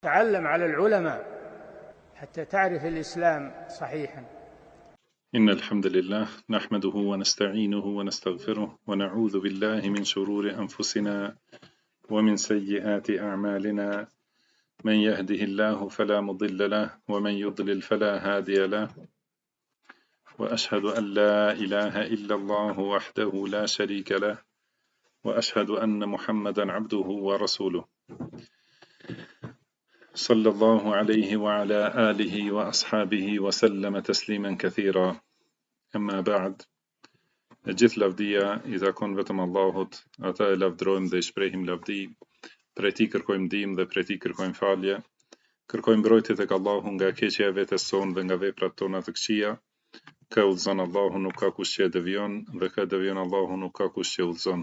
تعلم على العلماء حتى تعرف الإسلام صحيحا. إن الحمد لله نحمده ونستعينه ونستغفره ونعوذ بالله من شرور أنفسنا ومن سيئات أعمالنا. من يهده الله فلا مضل له ومن يضلل فلا هادي له، وأشهد أن لا إله إلا الله وحده لا شريك له، وأشهد أن محمدا عبده ورسوله صلى الله عليه وعلى آله وأصحابه وسلم تسليما كثيرا. أما بعد، gjithë lavdia I takon vetëm Allahut, ata e lavdrojmë dhe I shprehim lavdi, prej Tij kërkojmë ndihmë dhe prej Tij kërkojmë falje, kërkojmë mbrojtje tek Allahu nga keqja e vetes sonë dhe nga veprat tona të këqija. Kë udhëzon Allahu nuk ka kush që e devion, dhe kë devion Allahu nuk ka kush që udhëzon.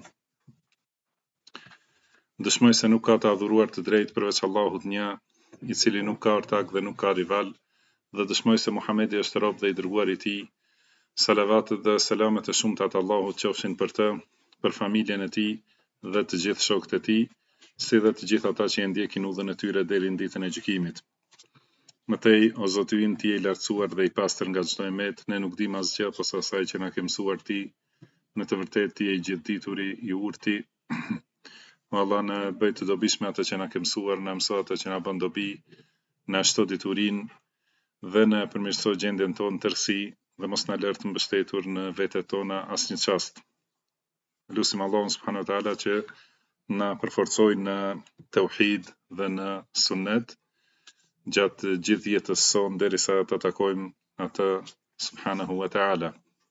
Dëshmoj se nuk ka të adhuruar të drejtë përveç Allahut një, I cili nuk ka ortak dhe nuk ka rival, dhe dëshmoj se Muhamedi është rob dhe I dërguar I Tij. Salavatet dhe selamet e shumta të Allahut qofshin për të, për familjen e tij dhe të gjithë shokët e tij, si dhe të gjithë ata që e ndjekin udhën e tyre deri në ditën e gjykimit. Mëtej, o Zoti ynë, Ti je I lartësuar dhe I pastër nga çdo emet, ne nuk dim asgjë posa asaj që na ke mësuar Ti. Në të vërtetë Ti je I gjithdituri, I urti. O Allah, na bëj të dobishme atë që na ke mësuar, na mëso atë që na bën dobi, na shto diturinë dhe na përmirëso gjendjen tonë tërësi, dhe mos na lër të mbështetur në vetet tona asnjë çast. Lutim Allahun subhanahu wa taala që na përforcojë në tauhid dhe në sunnet gjatë gjithë jetës sonë derisa ta takojmë atë subhanahu wa taala.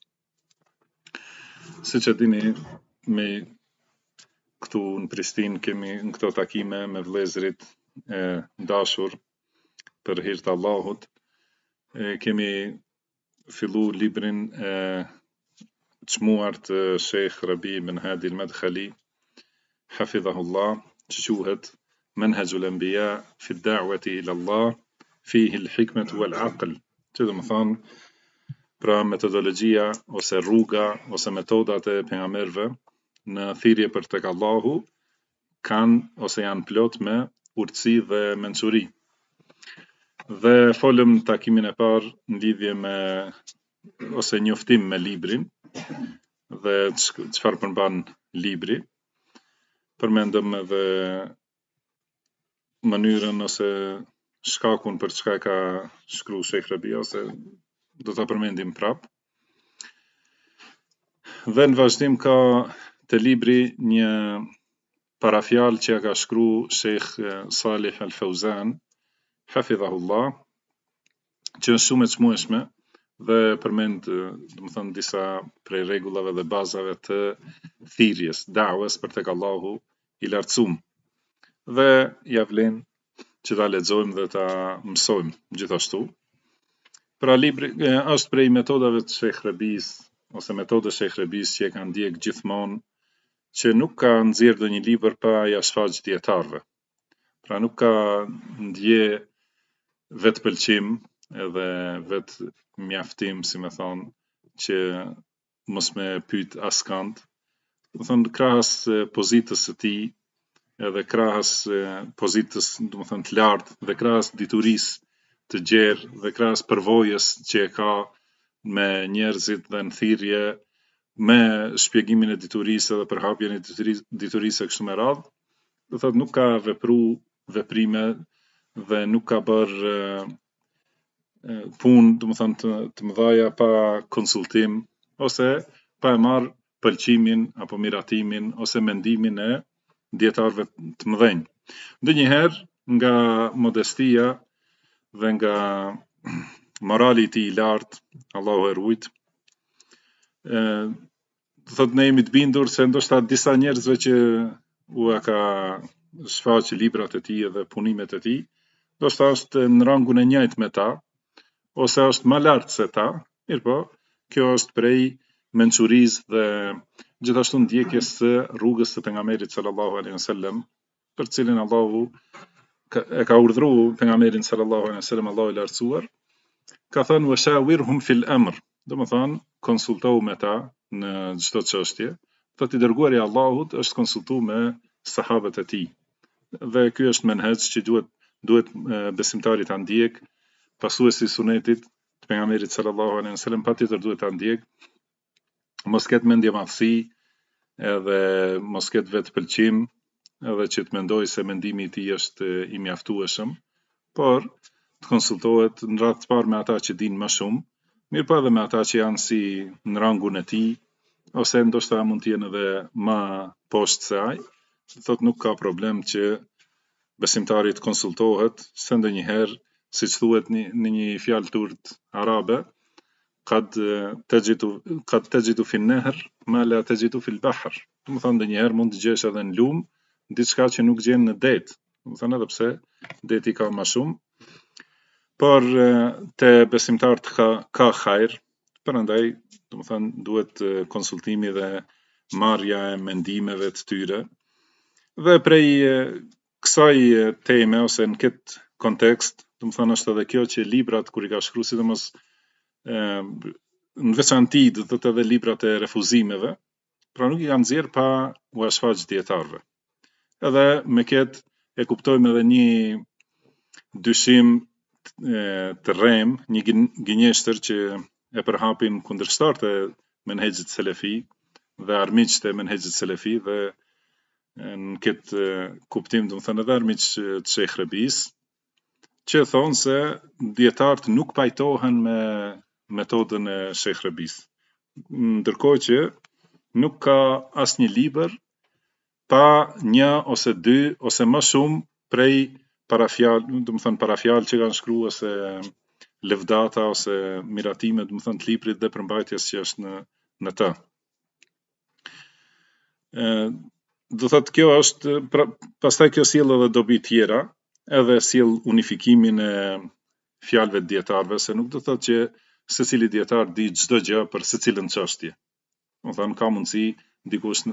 Siç e dini, me këtu në Prishtinë kemi në këto takime me vëllezërit e dashur për hir të Allahut, kemi fillu librin e çmuar të Sheikh Rabi ibn Hadi al-Madkhali, hafidhahullah, që quhet Manhajul Anbiya fi ad-da'wati ila Allah, fihi al-hikmatu wal-aql, që do të thonë pra metodologjia ose rruga ose metodat e pejgamberëve në thirrje për tek Allahu kanë ose janë plot me urtësi dhe mençuri. Dhe folëm takimin e parë në lidhje me ose njoftim me librin dhe çfarë përmban libri. Përmendëm edhe mënyrën ose shkakun për çka ka shkruar Sheikh Rabi, ose do ta përmendim prap. Dhe në vazhdim ka te libri një parafjalë që ka shkruar Sheikh Salih Al-Fauzan, hafidhahullah, që është shumë e çmueshme dhe përmend, domethënë, disa prej rregullave dhe bazave të thirrjes, da'wes për tek Allahu I lartësuar. Dhe ja vlen që ta lexojmë dhe ta mësojmë gjithashtu. Pra libri është prej metodave të Sheikh Rabis ose metodës Sheikh Rabis që e kanë ndjek gjithmonë, që nuk ka nxjerrë ndonjë libër pa ja shfaq dietarëve. Pra nuk ka ndje vetë pëlqim edhe vetë mjaftim, si me thonë, që mos me pyet askand. Do thonë krahas pozitës së tij, edhe krahas pozitës, do të thonë, të lartë, dhe krahas diturisë të gjerë, dhe krahas përvojës që e ka me njerëzit dhe në thirrje, me shpjegimin e diturisë dhe përhapjen e diturisë kështu me radhë, do thotë nuk ka vepru veprime dhe nuk ka bërë punë, do të thonë, të mëdhaja pa konsultim ose pa e marr pëlqimin apo miratimin ose mendimin e dietarëve të mëdhenj. Ndonjëherë nga modestia dhe nga morali I tij I lartë, Allahu e ruajt, do thotë ne jemi të bindur se ndoshta disa njerëzve që u ka shfaq librat e tij dhe punimet e tij, ndoshta është në rangun e njëjtë me ta, ose është më lart se ta, mirëpo, kjo është prej mençurisë dhe gjithashtu ndjekjes së rrugës së pejgamberit sallallahu alaihi wasallam, për cilin Allahu e ka urdhëruar pejgamberin sallallahu alaihi wasallam, Allahu I lartësuar, ka thënë washawirhum fil amr, domethënë konsultohu me ta në çdo çështje. Thotë I dërguari I Allahut është konsultuar me sahabët e tij. Dhe ky është menhaj që duhet duhet besimtari ta ndjek pasuesi sunetit të pejgamberit sallallahu alaihi wasallam, patjetër duhet ta ndjek, mos ketë mendje madhësi, edhe mos ketë vetë pëlqim, edhe që të mendoj se mendimi i tij është i mjaftueshëm, por të konsultohet në radhë të parë me ata që dinë më shumë, mirë po edhe me ata që janë si në rangun e tij, ose ndoshta mund të jenë edhe më poshtë se ai, thotë nuk ka problem që besimtari të konsultohet, se ndonjëherë, siç thuhet në një fjalë turp arabe, qad tajidu fi an-nahr ma la tajidu fi al-bahr. Do të thonë ndonjëherë mund të gjesh edhe në lum diçka që nuk gjen në det. Do të thonë edhe pse deti ka më shumë, por te besimtarët ka hajër, prandaj do të thonë duhet konsultimi dhe marrja e mendimeve të tyre. Dhe prej kësaj teme ose në këtë kontekst, do të thonë është edhe kjo që librat kur i ka shkruar, sidomos në veçanti do të thotë edhe librat e refuzimeve, pra nuk i kanë nxjerr pa u shfaq dietarëve. Edhe me këtë e kuptojmë edhe një dyshim të rrem, një gënjeshtër që e përhapin kundërshtarët e menhexhit selefi dhe armiqtë e menhexhit selefi, dhe në këtë kuptim do të thënë edhe armiq të Sheikh Rebis, që thonë se dietarët nuk pajtohen me metodën e Sheikh Rebis, ndërkohë që nuk ka asnjë libër pa një ose dy ose më shumë prej parafjalë, do të thënë parafjalë që kanë shkruar, ose lëvdata ose miratime, do të thënë të librit dhe përmbajtjes që është në të. Do thotë kjo është, pastaj kjo sjell edhe dobi tjera, edhe sjell unifikimin e fjalëve të dietarëve, se nuk do thotë që secili dietar di çdo gjë për secilën çështje. Do thonë ka mundësi dikush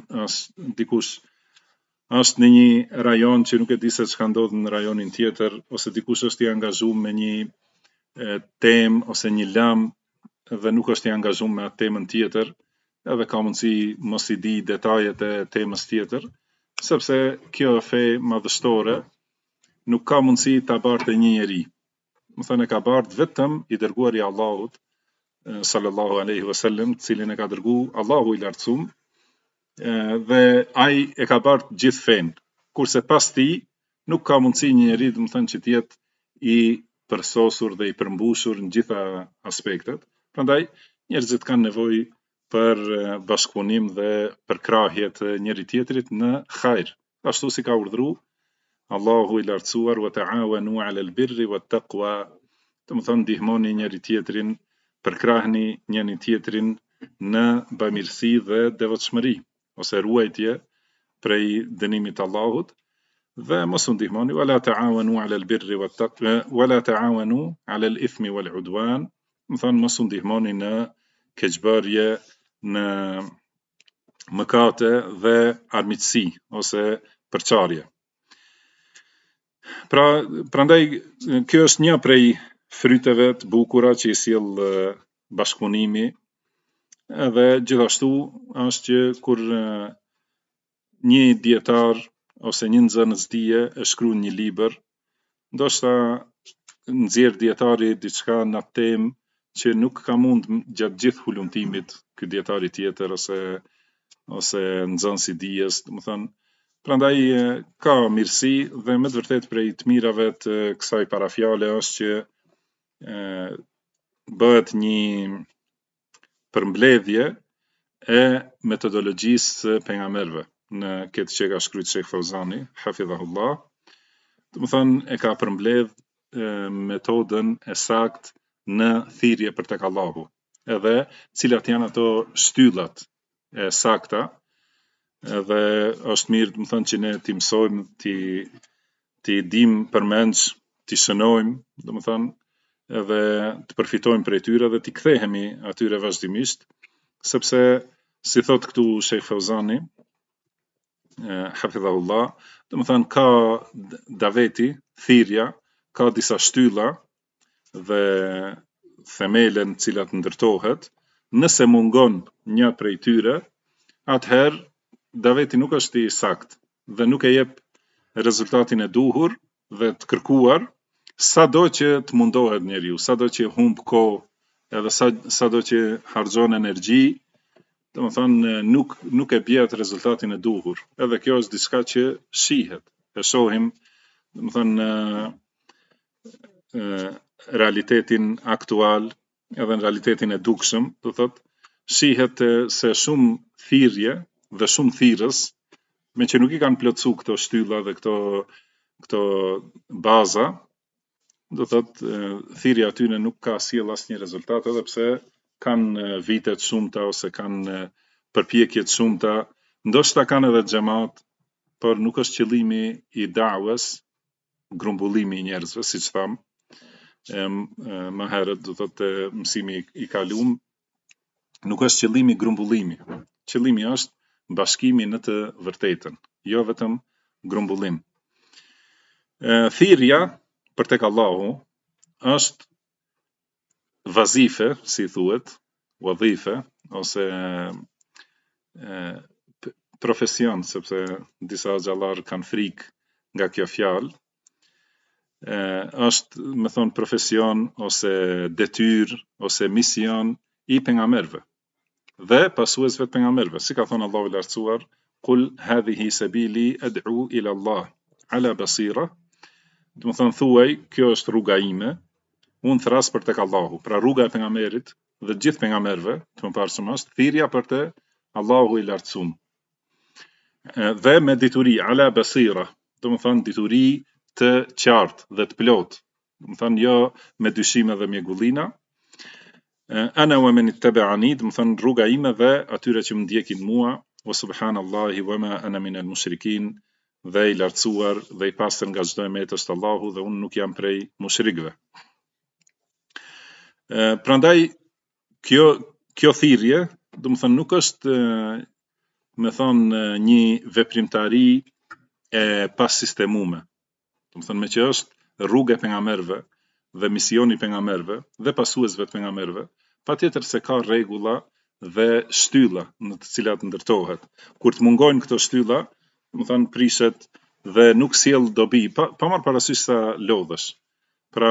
është në një rajon që nuk e di se çka ndodh në rajonin tjetër, ose dikush është i angazhuar me një temë ose një lajm dhe nuk është i angazhuar me atë temën tjetër, edhe ka mundësi mos i di detajet e temës tjetër, sepse kjo fe madhështore nuk ka mundësi ta bartë një njeri. Më thënë e ka bartë vetëm i dërguari i Allahut sallallahu alaihi wasallam, cilin e ka dërguar Allahu i lartësuar, dhe ai e ka bartë gjithë fen, kurse pas tij nuk ka mundësi një njeri, do të thënë, që të jetë i përsosur dhe i përmbushur në gjitha aspektet. Prandaj njerëzit kanë nevojë për bashkëpunim dhe për krahje të njëri tjetrit në hajër, ashtu si ka urdhëruar Allahu i lartësuar, wa ta'awanu 'alal birri wat taqwa, do të thonë ndihmoni njëri tjetrin, përkrahni njëri tjetrin në bamirësi dhe devotshmëri, ose ruajtje prej dënimit të Allahut, dhe mos u ndihmoni, wala ta'awanu 'alal birri wat taqwa, wala ta'awanu 'alal ithmi wal 'udwan, do të thonë mos u ndihmoni në keqbërje, në mëkate dhe armiqësi ose përçarje. Prandaj kjo është një prej fryteve të bukura që i sjell bashkëpunimi, edhe gjithashtu është që kur një dietar ose një nxënës dije e shkruan një libër, ndoshta nxjerr dietari diçka në atë temë që nuk ka mund gjatë gjithë hulumtimit ky dietari tjetër ose nxënësi dijes, do të thonë. Prandaj ka mirësi, dhe me të vërtet prej të mirave të kësaj parafjale është që bëhet një përmbledhje e metodologjisë së pejgamberëve në këtë që ka shkruar Sheikh Fauzani, hafidhahullah. Do të thonë e ka përmbledh metodën e saktë në thirrje për tek Allahu, edhe cilat janë ato shtyllat e sakta, edhe është mirë, do të thonë, që ne t'i mësojmë, t'i dim përmendsh, t'i shënojmë, do të thonë, edhe të përfitojmë prej tyre dhe t'i kthehemi atyre vazhdimisht, sepse si thot këtu Sheikh Fauzani, hafidhahullah, do të thonë ka daveti, thirrja, ka disa shtylla dhe themele në cilat ndërtohet. Nëse mungon një prej tyre, atëherë daveti nuk është i sakt dhe nuk e jep rezultatin e duhur, dhe të kërkuar, sado që të mundohet njeriu, sado që humb kohë, edhe sado që harxhon energji, domethënë nuk e bie atë rezultatin e duhur. Edhe kjo është diçka që shihet. E shohim, domethënë realitetin aktual, edhe në realitetin e dukshëm, do thotë, shihet se shumë thirrje dhe shumë thirrës, me që nuk i kanë plotsu këto shtylla dhe këto baza, do thotë thirrja aty nuk ka sjell asnjë rezultat, edhe pse kanë vite të shumta ose kanë përpjekje të shumta, ndoshta kanë edhe xhamat, por nuk është qëllimi i da'wes, grumbullimi i njerëzve, siç tham, më herët, do thotë mësimi i kaluam, nuk është qëllimi grumbullimi. Qëllimi është bashkimi në të vërtetën, jo vetëm grumbullim. Thirrja për tek Allahu është vazife, si thuhet, wadhife ose profesion, sepse disa xhallar kanë frikë nga kjo fjalë. Është, me thonë, profesion ose detyrë ose mision i pejgamberëve dhe pasuesve të pejgamberëve, si ka thënë Allahu i lartësuar, "Qul hadhihi sabili ad'u ila Allah ala basira", do të thonë thuaj, kjo është rruga ime, unë thras për tek Allahu. Pra rruga e pejgamberit dhe të gjithë pejgamberëve, të mëparshëm është thirrja për te Allahu i lartësuar. Dhe me dituri ala basira, do të thonë dituri të qartë dhe të plotë, do të thonë jo me dyshime dhe mjegullina. Ana wa man ittaba'ani, do të thonë rruga ime dhe atyre që më ndjekin mua, wa subhanallahi wa ma ana min al-mushrikin, dhe i lartësuar dhe i pastër nga çdo emet është Allahu dhe unë nuk jam prej mushrikëve. Prandaj kjo thirrje, do të thonë nuk është me thonë një veprimtari e pasistemume. Do të thonë me që është rruga e pejgamberëve dhe misioni i pejgamberëve dhe pasuesve të pejgamberëve, patjetër se ka rregulla dhe shtylla në të cilat ndërtohet. Kur të mungojnë këto shtylla, do të thonë prishet dhe nuk sjell dobi, pa marrë parasysh sa lodhesh. Pra,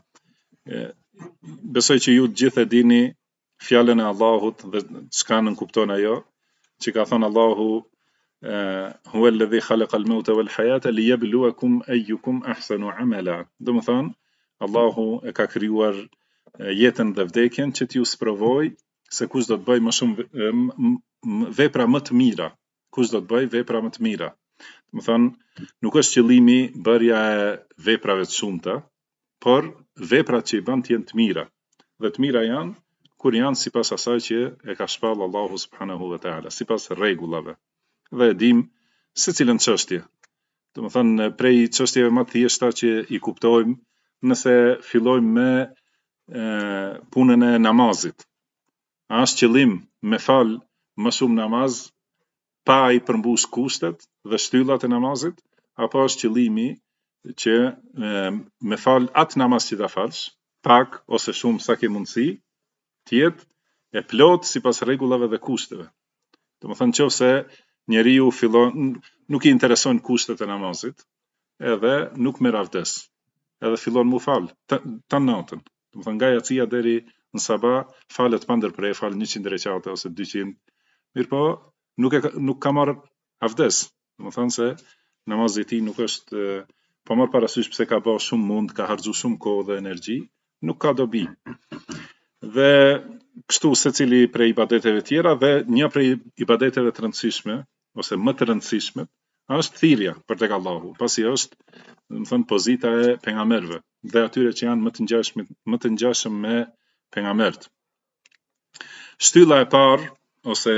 besoj që ju të gjithë e dini fjalën e Allahut dhe çka nënkupton ajo, që ka thënë Allahu, huwa alladhi khalaqa al-mauta wal hayata liyabluwakum ayyukum ahsanu amala. Do të thonë, Allahu e ka krijuar jetën dhe vdekjen që t'ju sprovoj se kush do të bëj më shumë vepra më të mira. Kush do të bëj vepra më të mira. Do të thonë, nuk është qëllimi bërja e veprave të shumta, por veprat që i bën të jenë të mira. Dhe të mira janë kur janë sipas asaj që e ka shpall Allahu subhanahu wa taala, sipas rregullave. Dhe e dim secilën çështje. Do të thonë prej çështjeve më të thjeshta që i kuptojmë nëse fillojmë me punën e namazit. A është qëllim me fal më shumë namaz pa i përmbush kushtet dhe shtyllat e namazit, apo është qëllimi që me fal atë namaz që ta falsh, pak ose shumë sa ke mundësi, të jetë e plot sipas rregullave dhe kushteve. Do të thonë nëse njeriu fillon nuk i interesojnë kushtet e namazit, edhe nuk merr avdes, edhe fillon mu fal të natën. Do të thonë nga jacia deri në sabah falet pa ndërprer, fal 100 rekate ose 200. Mirpo nuk ka marr avdes. Do të thonë se namazi i tij nuk është, pa marr parasysh pse ka bërë shumë mund, ka harxhu shumë kohë dhe energji, nuk ka dobi. Dhe kështu secili prej ibadeteve tjera, dhe një prej ibadeteve të rëndësishme ose më të rëndësishme është thirrja për tek Allahu, pasi është, do të thonë, pozita e pejgamberëve dhe atyre që janë më të ngjashëm me pejgambert. Shtylla e parë ose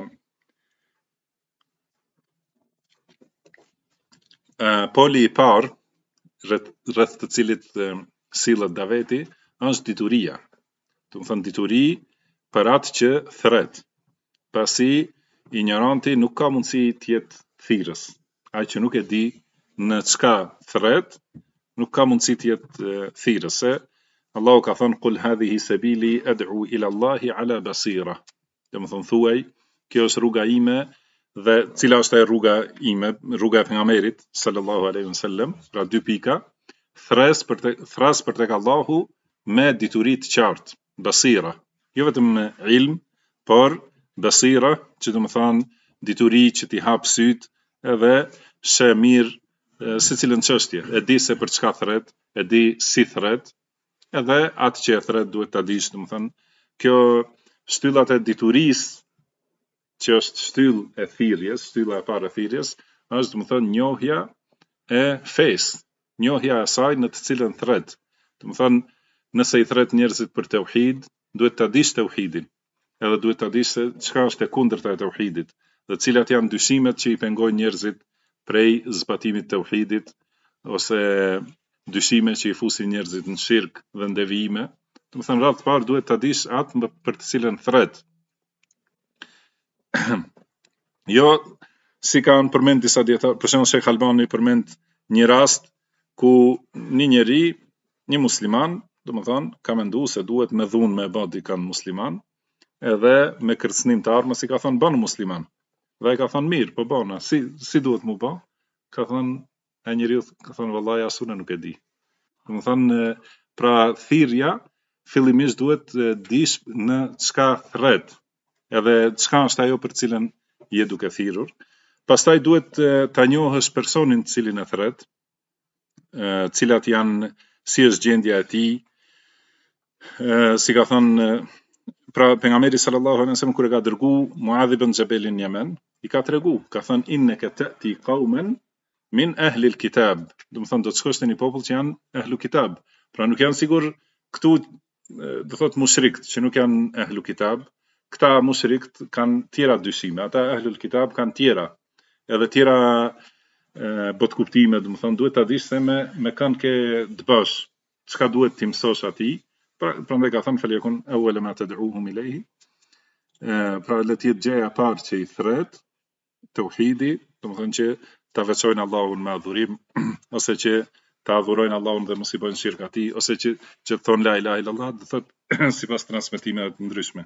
poli i parë rreth të cilit sillet daveti është dituria. Do të thonë dituri për atë që thret, pasi ignoranti nuk ka mundësi të jetë thirrës. Ai që nuk e di në çka thret, nuk ka mundësi të jetë thirrës. Allahu ka thënë qul hadhihi sabili ad'u ila Allahi ala basira. Do të thonë thuaj, kjo është rruga ime dhe cila është e rruga ime, rruga e pejgamberit sallallahu alaihi wasallam, pra 2 pika, thras për tek Allahu me dituri të qartë, basira, jo vetëm me ilm, por basira, që do të thonë dituri që t'i hap syt edhe sheh mirë se cilën çështje, e di se për çka thret, e di si thret, edhe atë që e thret duhet ta dish, do të thonë kjo shtyllat e diturisë që është shtyllë e thirrjes, shtylla e parë e thirrjes, është do të thonë njohja e fesë, njohja e saj në të cilën thret. Do të thonë nëse i thret njerëzit për tauhid, duhet ta dish tauhidin. Edhe duhet ta dish se çka është e kundërta e tauhidit, dhe cilat janë dyshimet që i pengojnë njerëzit prej zbatimit të tauhidit, ose dyshime që i fusin njerëzit në shirk dhe në devijime. Do të thonë radhë të parë duhet ta dish atë për të cilën thret. Jo si kanë përmend disa dietar, për shembull Sheikh Albani përmend një rast ku një njeri, një musliman, domethënë ka menduar se duhet me dhunë me bë dikën musliman, edhe me kërcënim të armës i ka thënë bën musliman. Dhe ai ka thënë mirë, po bëna, si duhet mu bë? Ka thënë ai njeriu ka thënë vallahi asuna nuk e di. Domethënë pra thirrja fillimisht duhet dish në çka thret, edhe çka është ajo për cilën je duke thirrur. Pastaj duhet ta njohësh personin të cilin e thret, cilat janë, si është gjendja e tij, si ka thënë pra pejgamberi sallallahu alaihi wasallam kur e ka dërgu Muadh ibn Jabelin në Yemen, i ka tregu, ka thënë innaka ta'ti qauman min ahli al-kitab, do të thonë do të shkosh te një popull që janë ahlu kitab, pra nuk janë sigur këtu do thot mushrikt që nuk janë ahlu kitab, këta mushrikt kanë tjera dyshime, ata ahlul kitab kanë tjera, edhe tjera botkuptime, do të thonë duhet ta dish se me kanë ke të bësh, çka duhet ti mësosh atij. Prandaj ka thënë falyakun awwala ma tad'uhum ilayhi, pra le të jetë gjëja e parë që i thret tauhidi, do të thonë që ta veçojnë Allahun me adhurim, ose që ta adhurojnë Allahun dhe mos i bëjnë shirk atij, ose që thonë la ilaha illallah, do thotë sipas transmetimeve të ndryshme.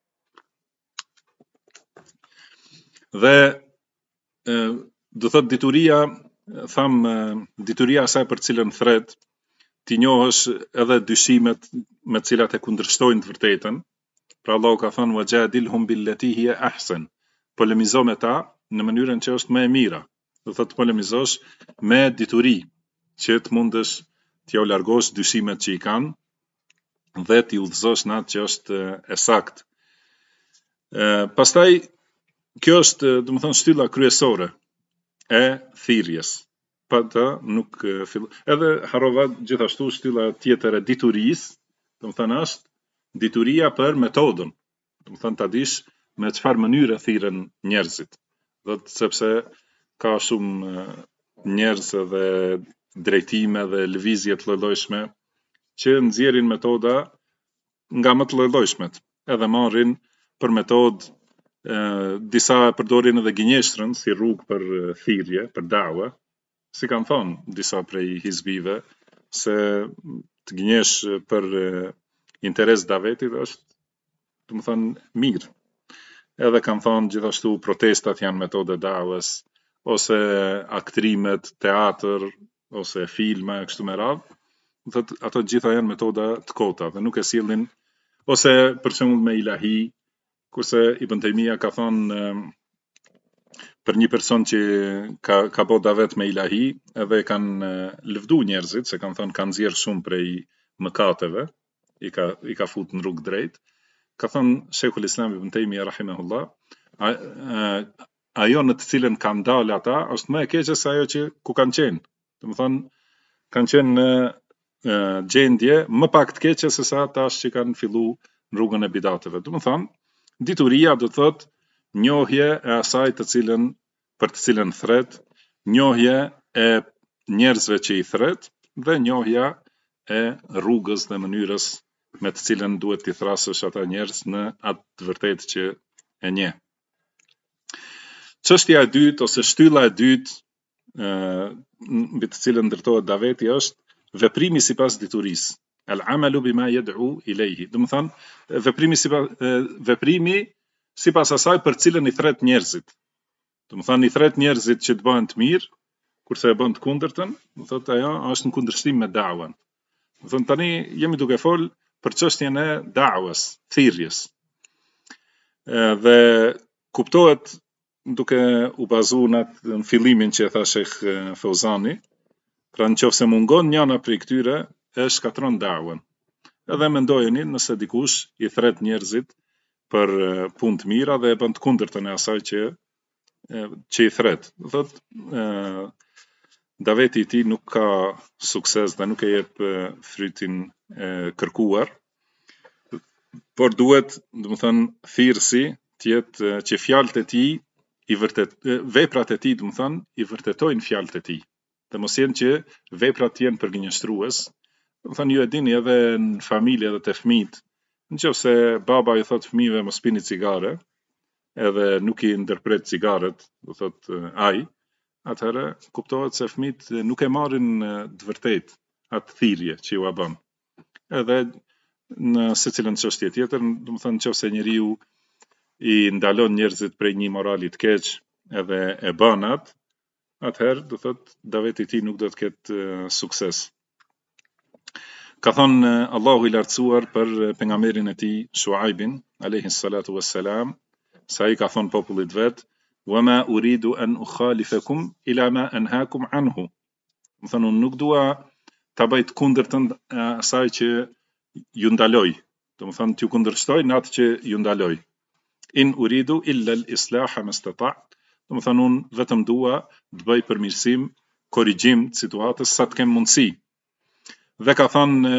Dhe do thot dituria, dituria asaj për cilën thret, ti njohësh edhe dyshimet me cilat e kundërshtojnë të vërtetën. Pra Allahu ka thënë wajadilhum billati hiya ahsan, polemizo me ta në mënyrën që është më e mira. Do thot polemizosh me dituri, që të mundesh t'ja u largosh dyshimet që i kanë dhe t'i udhëzosh në atë që është e saktë. Pastaj kjo është, do të thonë, shtylla kryesore e thirrjes. Pa ta nuk fill. Edhe harrova gjithashtu shtylla tjetër e diturisë, do të thonë është dituria për metodën. Do të thonë ta dish me çfarë mënyre thirren njerëzit. Do të sepse ka shumë njerëz dhe drejtime dhe lëvizje të lloj-llojshme që nxjerrin metoda nga më të lloj-llojshmet, edhe marrin për metodë disa përdorin edhe gënjeshtrën si rrugë për thirrje, për dawa, si kanë thonë disa prej hizbive, se të gënjesh për interes davetit është, do të thonë, mirë. Edhe kanë thonë gjithashtu protestat janë metode dawës, ose aktrimet, teatr, ose filma, kështu me radhë, thotë ato gjitha janë metoda të kota dhe nuk e sillin, ose për shembull me ilahi, kurse Ibn Taymija ka thonë për një person që ka bë davet me ilahi, edhe kanë lëvdu njerëzit, se kanë thonë kanë nxjerr shumë prej mëkateve, i ka fut në rrugë drejt. Ka thonë Sheikhul Islam Ibn Taymija rahimahullah, ajo në të cilën kanë dalë ata është më e keqe se ajo që ku kanë qenë. Do të thonë kanë qenë në gjendje më pak të keqe se sa ata që kanë filluar në rrugën e bidateve. Do të thonë dituria do të thotë njohje e asaj për të cilën thret, njohje e njerëzve që i thret dhe njohja e rrugës dhe mënyrës me të cilën duhet t'i thrasësh ata njerëz në atë të vërtetë që e njeh. Çështja e dytë ose shtylla e dytë mbi të cilën ndërtohet daveti është veprimi sipas diturisë. Al-amalu bima yad'u ilayhi. Do të thonë veprimi sipas asaj për cilën i thret njerëzit. Do të thënë i thret njerëzit që të bëhen të mirë, kurse e bën të kundërtën, do thotë ajo është në kundërshtim me da'wan. Do thënë tani jemi duke fol për çështjen e da'was, thirrjes. Dhe kuptohet duke u bazuar në fillimin që e tha Shekh Fauzani, pra nëse mungon njëna prej këtyre, e shkatron da'wan. Edhe mendojeni nëse dikush i thret njerëzit për punë të mira dhe e bën të kundërtën e asaj që i thret. Do thotë daveti i tij nuk ka sukses dhe nuk e jep frytin e kërkuar, por duhet, do të thënë, thirrsi të jetë që fjalët e tij veprat e tij, do të thënë, i vërtetojnë fjalët e tij. Dhe mos jenë që veprat jenë përgënjeshtrues. Do të thënë ju e dini edhe në familje edhe te fëmijët, nëse baba i thot fëmijëve mos pini cigare, edhe nuk i ndërpret cigaret, do thot ai, atëherë kuptohet se fëmijët nuk e marrin të vërtet atë thirrje që ju a bën. Edhe në secilën çështje tjetër, do të thënë nëse njeriu i ndalon njerëzit prej një morali të keq edhe e bën atë, atëherë do thot daveti i tij nuk do të ketë sukses. Ka thonë Allahu i lartësuar për pejgamberin e tij Shuaibin alayhi salatu wassalam, sa ai ka thonë popullit vet, "Wama uridu an ukhalifakum ila ma anhaakum anhu." Do thënë unë nuk dua ta bëj të kundërtën asaj që ju ndaloj. Do të thënë t'ju kundërshtoj në atë që ju ndaloj. In uridu illa al-islaha mastata'. Do të thënë unë vetëm dua të bëj përmirësim, korrigjim të situatës sa të kem mundësi. Dhe ka thënë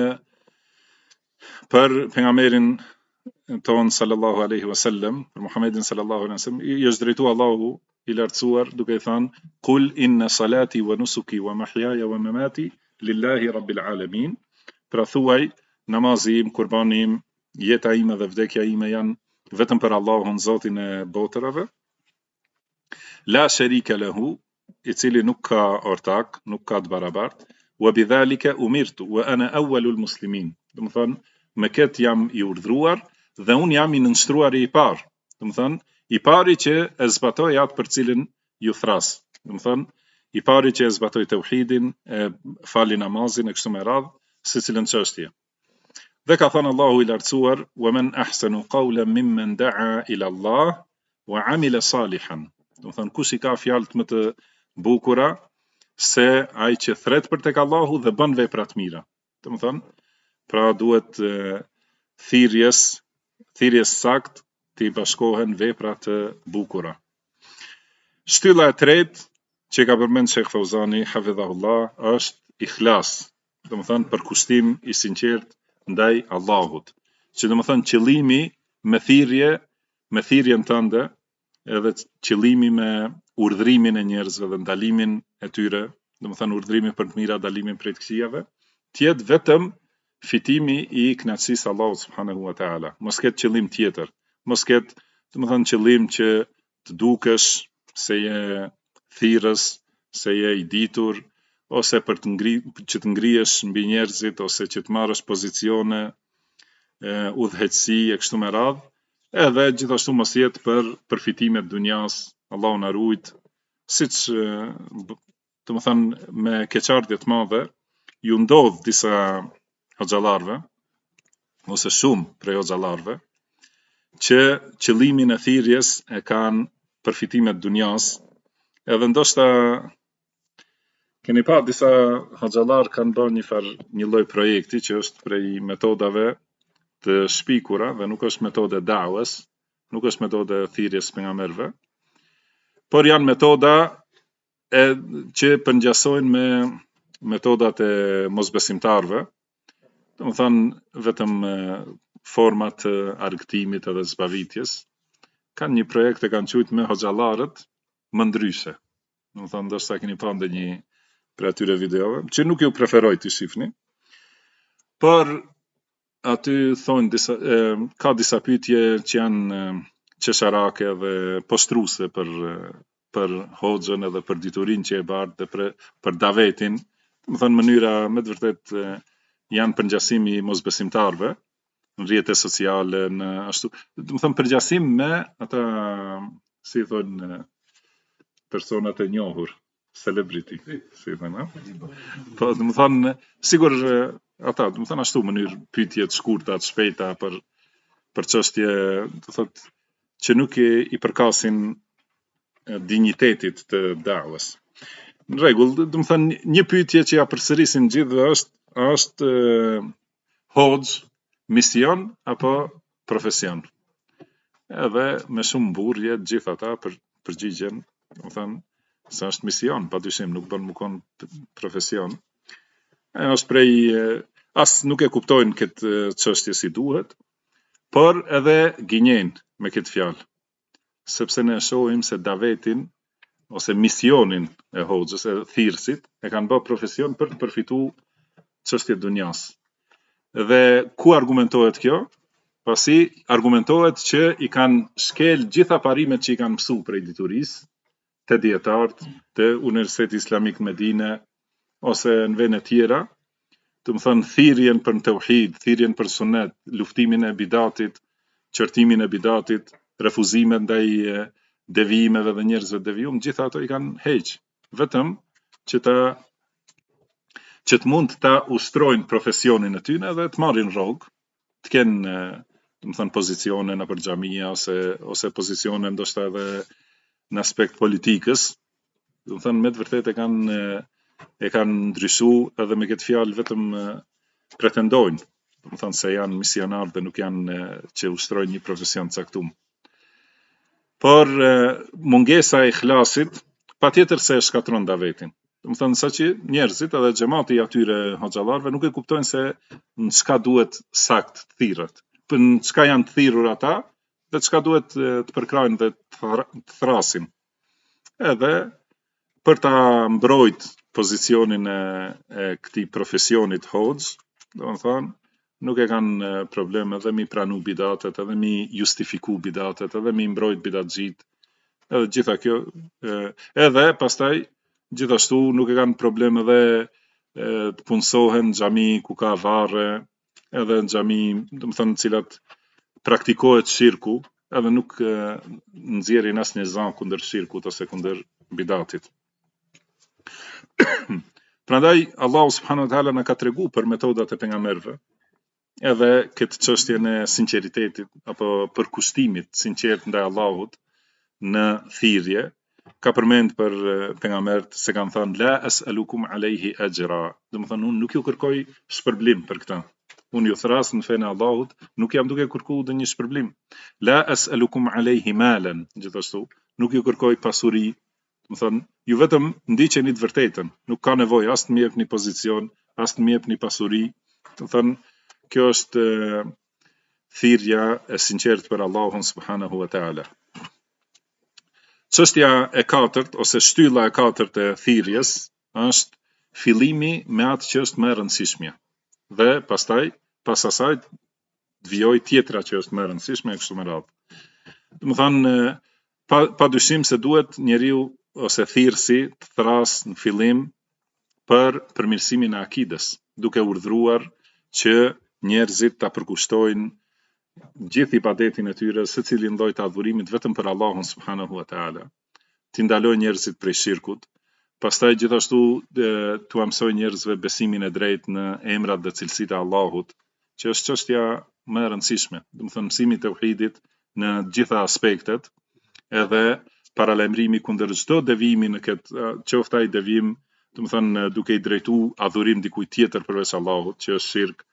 për pejgamberin ton sallallahu alaihi wasallam, për Muhammedin sallallahu alaihi wasallam, i është drejtuar Allahu i lartësuar duke thënë kul inna salati wa nusuki wa mahyaya wa mamati lillahi rabbil alamin. Pra thuaj namazi im, kurbani im, jeta ime dhe vdekja ime janë vetëm për Allahun, Zotin e botërave. La sharika lahu, i cili nuk ka ortak, nuk ka të barabartë, wa bidhalika umirtu wa ana awwalul muslimin. Do të thënë me këtë jam i urdhëruar dhe unë jam i nënshtruari i parë. Do të thënë i pari që e zbatoi atë për cilin ju thras. Do të thënë i pari që e zbatoi tauhidin, e fali namazin e kështu me radhë, secilën çështje. Dhe ka thënë Allahu i lartësuar, "Wa man ahsanu qawlan mimman da'a ila Allah wa 'amila salihan." Do të thënë kush i ka fjalët më të bukura se ai që thret për tek Allahu dhe bën vepra të mira. Do të thënë, pra duhet thirrjes sakt të i bashkohen vepra të bukura. Shtylla e tretë që ka përmend Shekh Fauzani hafidhahullah është ikhlas. Do të thënë përkushtim i sinqert ndaj Allahut. Që do të thënë qëllimi me thirrjen tënde, edhe qëllimi me urdhrimin e njerëzve dhe ndalimin e tyre, do të thënë urdhrimi për të mira, dalimin prej të këqijave, të jetë vetëm fitimi i kënaqësisë Allahut subhanahu wa taala. Mos ketë qëllim tjetër. Mos ketë, do të thënë qëllim që të dukesh se je thirrës, se je i ditur, ose për që të ngrihesh mbi njerëzit, ose që të marrësh pozicione udhëheqësi e kështu me radhë, edhe gjithashtu mos jetë për përfitimet dunjas, Allahu na ruajt, siç do të thënë me keqardhje të madhe ju ndodh disa hoxhallarëve ose shumë prej hoxhallarëve që qëllimin e thirrjes e kanë përfitimet dunjas, edhe ndoshta keni pa disa hoxhallar kanë bërë një lloj projekti që është prej metodave të shpikura dhe nuk është metode da'was, nuk është metode thirrjes pejgamberëve, por janë metoda që përngjasojnë me metodat e mosbesimtarëve. Do të thënë vetëm format të argëtimit edhe zbavitjes. Kanë një projekt e kanë quajtur me hoxhallarët më ndryshe. Do të thënë ndoshta keni pa ndonjë për atyre videove, që nuk ju preferoj të shifni, por aty thonë ka disa pyetje që janë qesharake dhe postruese për hoxhën edhe për diturinë që e bart dhe për davetin. Do thënë mënyra me të vërtetë janë përngjasim i mosbesimtarëve në rrjetet sociale, në ashtu, do të thënë përngjasim me ata, si thonë, personat e njohur, celebrity, si thënë. Po, do të thonë, sigur ata, do të thonë ashtu mënyrë pyetje të shkurta, të shpejta për çështje, do thotë që nuk i përkasin dinjitetit të davës. Në rregull, do të thonë një pyetje që ja përsërisin gjithë është hoxh, mision apo profesion. Edhe me shumë burrje gjithë ata përgjigjen, do të thonë se është mision, padyshim nuk bën më kon profesion. Është prej as nuk e kuptojnë këtë çështje si duhet, por edhe gënjejnë me këtë fjalë. Sepse ne shohim se davetin ose misionin e hoxhës, e thirrësit, e kanë bërë profesion për të përfituar çështje dunjas. Dhe ku argumentohet kjo? Pasi argumentohet që i kanë shkel gjitha parimet që i kanë mësu prej diturisë, të dietarët, të Universiteti Islamik Medine, ose në vende tjera, të më thënë thirrjen për tauhid, thirrjen për sunet, luftimin e bidatit, çortimin e bidatit, refuzimet ndaj devijimeve dhe njerëzve devijum, gjitha ato i kanë heq, vetëm që të mund ta ushtrojnë profesionin e tyre dhe të marrin rrogë, të kenë, do të thënë pozicione nëpër xhamia ose pozicione ndoshta edhe në aspekt politikës, do të thënë me të vërtetë e kanë ndryshuar edhe me këtë fjalë vetëm pretendojnë, do të thënë se janë misionar dhe nuk janë që ushtrojnë një profesion të caktuar. Por mungesa e ikhlasit patjetër se e shkatron davetin. Do të thënë saqë njerëzit edhe xhamati i atyre hoxhallarëve nuk e kuptojnë se në çka duhet sakt të thirret. Për në çka janë të thirrur ata dhe çka duhet të përkrajnë dhe të thrasin. Edhe për ta mbrojt pozicionin e këtij profesionit hoxh, do të thonë, nuk e kanë problem edhe mi pranu bidatet, edhe mi justifiku bidatet, edhe mi mbrojt bidatxhit, edhe gjitha kjo, edhe pastaj gjithashtu nuk e kanë problem edhe të punësohen në xhami ku ka varre, edhe në xhami, do të thënë, cilat praktikohet shirku, edhe nuk nxjerrin asnjë zan kundër shirkut ose kundër bidatit. Prandaj Allahu subhanahu wa taala na ka tregu për metodat e pejgamberëve, edhe këtë çështjen e sinqeritetit apo përkushtimit sinqert ndaj Allahut në thirrje, ka përmend për pejgamberët se kanë thënë la as'alukum alayhi ajra. Do të thonë unë nuk ju kërkoj shpërblim për këtë. Unë ju thras në fenë e Allahut, nuk jam duke kërkuar ndonjë shpërblim. La as'alukum alayhi malan, gjithashtu, nuk ju kërkoj pasuri. Do të thonë ju vetëm ndiqeni të vërtetën, nuk ka nevojë as të më jepni pozicion, as të më jepni pasuri. Do të thonë kjo është thirrja e sinqertë për Allahun subhanahu wa taala. Çështja e katërt ose shtylla e katërt e thirrjes është fillimi me atë që është më e rëndësishme. Dhe pastaj pas asaj të vijoj tjetra që është më e rëndësishme e kështu me radhë. Do të thonë padyshim se duhet njeriu ose thirrsi të thras në fillim për përmirësimin e akides, duke urdhëruar që njerëzit ta përkushtojnë gjithë ibadetin e tyre, secilin lloj të adhurimit vetëm për Allahun subhanahu wa taala. T'i ndalojnë njerëzit prej shirkut, pastaj gjithashtu t'u mësojnë njerëzve besimin e drejtë në emrat dhe cilësitë e Allahut, që është çështja më e rëndësishme. Do të thënë mësimi i tauhidit në gjitha aspektet, edhe paralajmërimi kundër çdo devijimi në këtë, qoftë ai devijim, do të thënë duke i drejtuar adhurim dikujt tjetër përveç Allahut, që është shirk,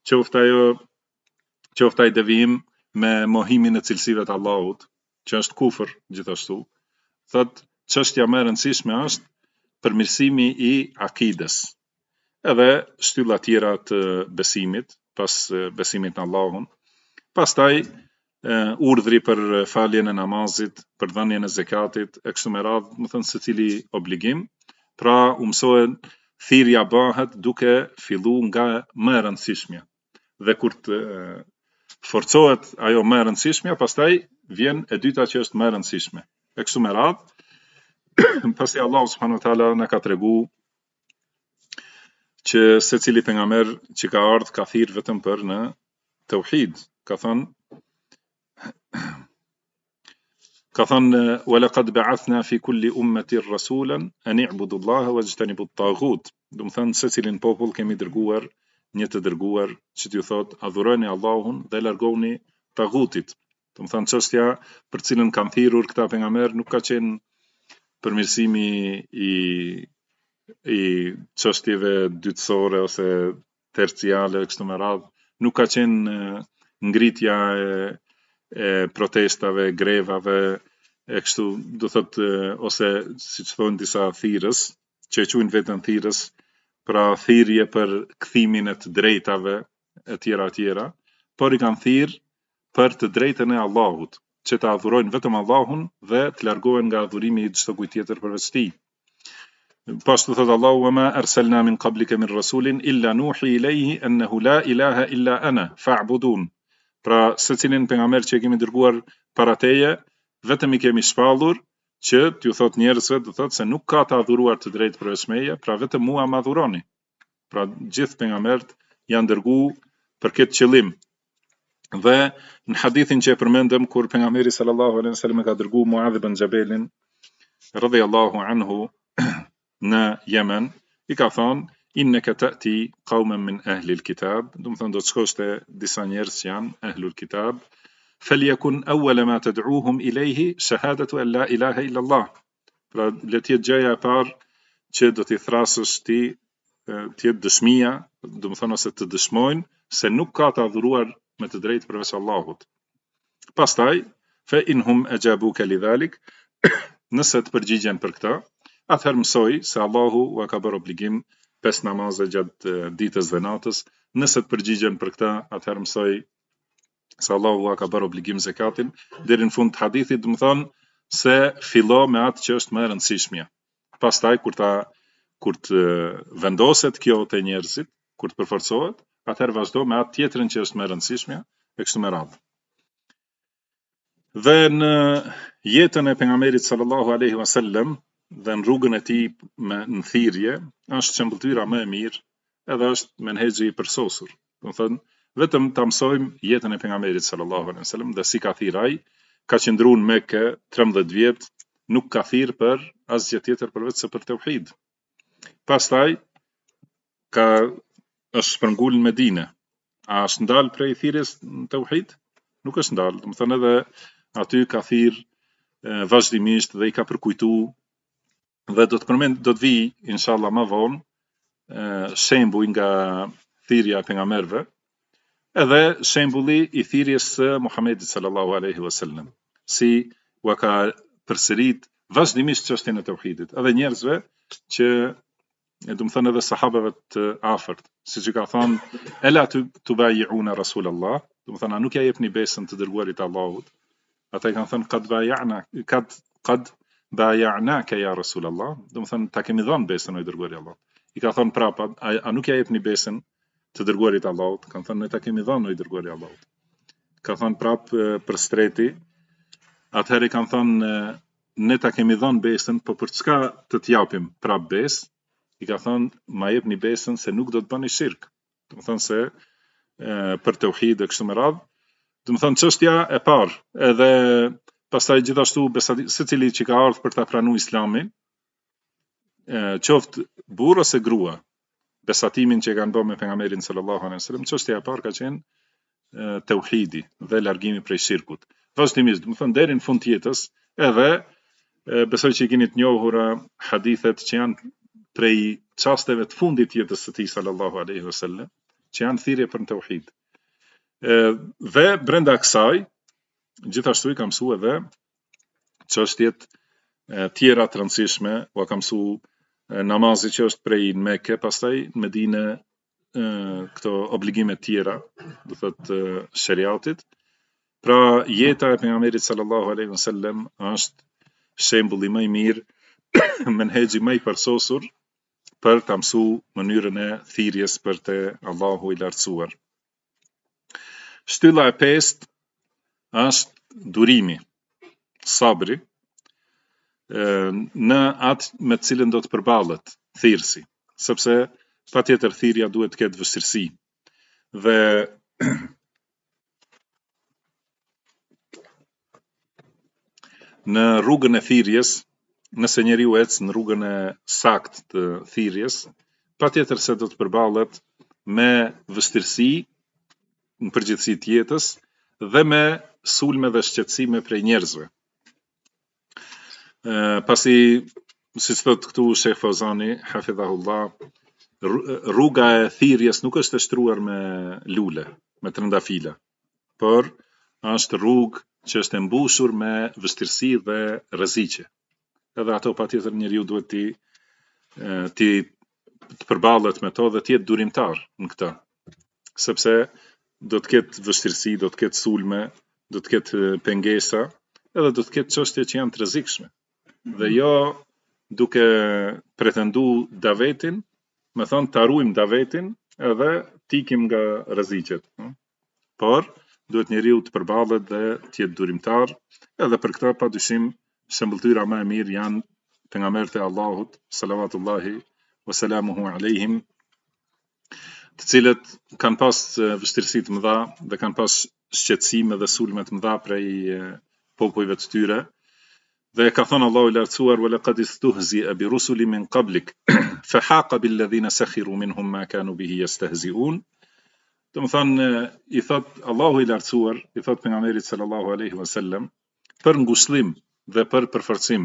qoftë ai devijim me mohimin e cilësive të Allahut, që është kufër gjithashtu. Thot çështja më e rëndësishme është përmirësimi i akides. Edhe shtylla tjera të besimit, pas besimit në Allahun. Pastaj urdhri për faljen e namazit, për dhënien e zakatit, e kështu me radhë, do të thënë secili obligim. Pra u mësohet thirrja bëhet duke filluar nga më e rëndësishmja. Dhe kur të forcohet ajo më e rëndësishmja, pastaj vjen e dyta që është më e rëndësishme. E kështu me radhë, pasi Allahu subhanahu wa taala na ka treguar që secili pejgamber që ka ardhur ka thirr vetëm për në tauhid, ka thënë Ka thënë walaqad ba'athna fi kulli ummatin rasulan an i'budu Allaha wajtanibu at-taghut. Do të thënë se cilin popull kemi dërguar një të dërguar që t'ju thot adhuroni Allahun dhe largoni taghutit. Do të thënë çështja për cilën kanë thirrur këta pejgamber nuk ka qenë përmirësimi i çështjeve dytësore ose terciale kështu me radhë, nuk ka qenë ngritja e protestave, grevave e kështu, do thot ose siç thonë disa thirrës, që e quajnë veten thirrës, pra thirrje për kthimin e të drejtave e tjera, por i kanë thirr për të drejtën e Allahut, që të adhurojnë vetëm Allahun dhe të largohen nga adhurimi i çdo kujt tjetër përveç tij. Pashtu thot Allahu wa ma arsalna min qablika min rasulin illa nuhi ilayhi annahu la ilaha illa ana fa'budun. Pra secilin pejgamber që kemi dërguar para teje, vetëm i kemi shpallur që t'ju thot njerëzve, do thot se nuk ka të adhuruar të drejtë përveç meje, pra vetëm mua më adhuroni. Pra gjithë pejgamberët janë dërguar për këtë qëllim. Dhe në hadithin që e përmendëm kur pejgamberi sallallahu alaihi wasallam ka dërguar Muadh ibn Jabelin radhiyallahu anhu në Yemen, i ka thonë innaka ta'ti qauman min ahli al-kitab, do të thonë do të shkosh te disa njerëz që janë ahlul kitab, falyakun awwala ma tad'uuhum ilayhi shahadatu an la ilaha illa Allah. Pra le të jetë gjëja e parë që do t'i thrasësh ti, të jetë dëshmia, do të thonë ose të dëshmojnë se nuk ka të adhuruar me të drejtë përveç Allahut. Pastaj fa inhum ajabuka lidhalik, nëse të përgjigjen për këtë, atëherë mësoj se Allahu ua ka bërë obligim 5 namaze gjatë ditës dhe natës. Nëse të përgjigjen për këtë, atëherë mësoj se Allahu ua ka bërë obligim zakatin. Deri në fund të hadithit, do të thonë se fillo me atë që është më e rëndësishmja. Pastaj kur të vendoset kjo te njerëzit, kur të përforcohet, atëherë vazhdo me atë tjetrën që është më e rëndësishmja e kështu me radhë. Dhe në jetën e pejgamberit sallallahu alaihi wasallam dhe në rrugën e tij në thirrje, është shembulltyra më e mirë, edhe është menhexhi i përsosur. Do të thënë vetëm ta mësojmë jetën e pejgamberit sallallahu alaihi wasallam dhe si ka thirrë ai, ka qëndruar në Mekë 13 vjet, nuk ka thirrë për asgjë tjetër përveç se për tauhid. Pastaj është shpërngul në Medinë. A është ndalë prej thirrjes në tauhid? Nuk është ndalë. Do të thënë edhe aty ka thirrë vazhdimisht dhe i ka përkujtuar. Dhe do të vi inshallah më vonë shembuj nga thirrja e pejgamberëve, edhe shembulli i thirrjes së Muhamedit sallallahu alaihi wasallam, si ua ka përsërit vazhdimisht çështjen e tauhidit, edhe njerëzve që do të thënë edhe sahabeve të afërt, siç i ka thënë ela tubayi'una Rasulullah, do të thënë a nuk ja jepni besën të dërguarit të Allahut. Ata i kanë thënë qad baya'naka ya Rasulullah, do të thënë ta kemi dhënë besën o i dërguari i Allahut. I ka thënë prapa, a nuk ja jepni besën të dërguarit të Allahut? Kanë thënë ne ta kemi dhënë o i dërguari i Allahut. Ka thënë prap për streti, atëherë i kanë thënë ne ta kemi dhënë besën, po për çka të t'japim prap besë? I ka thënë ma jepni besën se nuk do të bëni shirk. Do të thënë se për tauhid e kështu me radhë. Do të thënë çështja e parë, edhe pastaj gjithashtu secili që ka ardhur për ta pranuar Islamin, qoftë burr ose grua, besatimin që kanë bërë me pejgamberin sallallahu alaihi wasallam, çështja e parë ka qenë tauhidi dhe largimi prej shirkut. Vazhdimisht, do të thënë deri në fund të jetës, edhe besoj që i keni të njohura hadithet që janë prej çasteve të fundit të jetës së tij sallallahu alaihi wasallam, që janë thirrje për tauhid. Dhe brenda kësaj gjithashtu i ka mësuar edhe çështjet tjera të rëndësishme, u ka mësuar namazi që është prej në Mekë, pastaj në Medinë këto obligime tjera, do thotë shariatit. Pra jeta e pejgamberit sallallahu alaihi wasallam është shembulli më i mirë, menhexhi më i përsosur për ta mësuar mënyrën e thirrjes për te Allahu i lartësuar. Shtylla e 5 është durimi, sabri, në atë me të cilën do të përballet thirrsi, sepse patjetër thirrja duhet të ketë vështirësi. Dhe në rrugën e thirrjes, nëse njeriu ecë në rrugën e saktë të thirrjes, patjetër se do të përballet me vështirësi në përgjithësi të jetës dhe me sulme dhe shqetësime prej njerëzve. Pasi, siç thot këtu Sheh Fozani, hafidhahullah, rruga e thirrjes nuk është e shtruar me lule, me trëndafila, por është rrugë që është e mbushur me vështirësi dhe rreziqe. Edhe ato patjetër njeriu duhet të përballet me to dhe të jetë durimtar në këtë. Sepse do të ketë vështirësi, do të ketë sulme, do të ketë pengesa, edhe do të ketë çështje që janë të rrezikshme. Dhe jo duke pretendu davetin, me thonë të arrujmë davetin edhe tikim nga rreziqet. Por duhet njeriu të përballet dhe të jetë durimtar, edhe për këtë padyshim shembulltyra më e mirë janë pejgamberët e Allahut, salawatullahi wa salamuhu alejhim, të cilët kanë pas vështirësi të mëdha dhe kanë pas shqetësime dhe sulme të mëdha prej popujve të tyre. Dhe ka thënë Allahu i lartësuar: "Wa laqad istuhzi'a bi rusulin min qablik, fa haqa bil ladhina sakhiru minhum ma kanu bihi yastahzi'un." Do të thonë, i thot Allahu i lartësuar, i thot pejgamberit sallallahu alaihi wasallam për ngushëllim dhe për përforcim.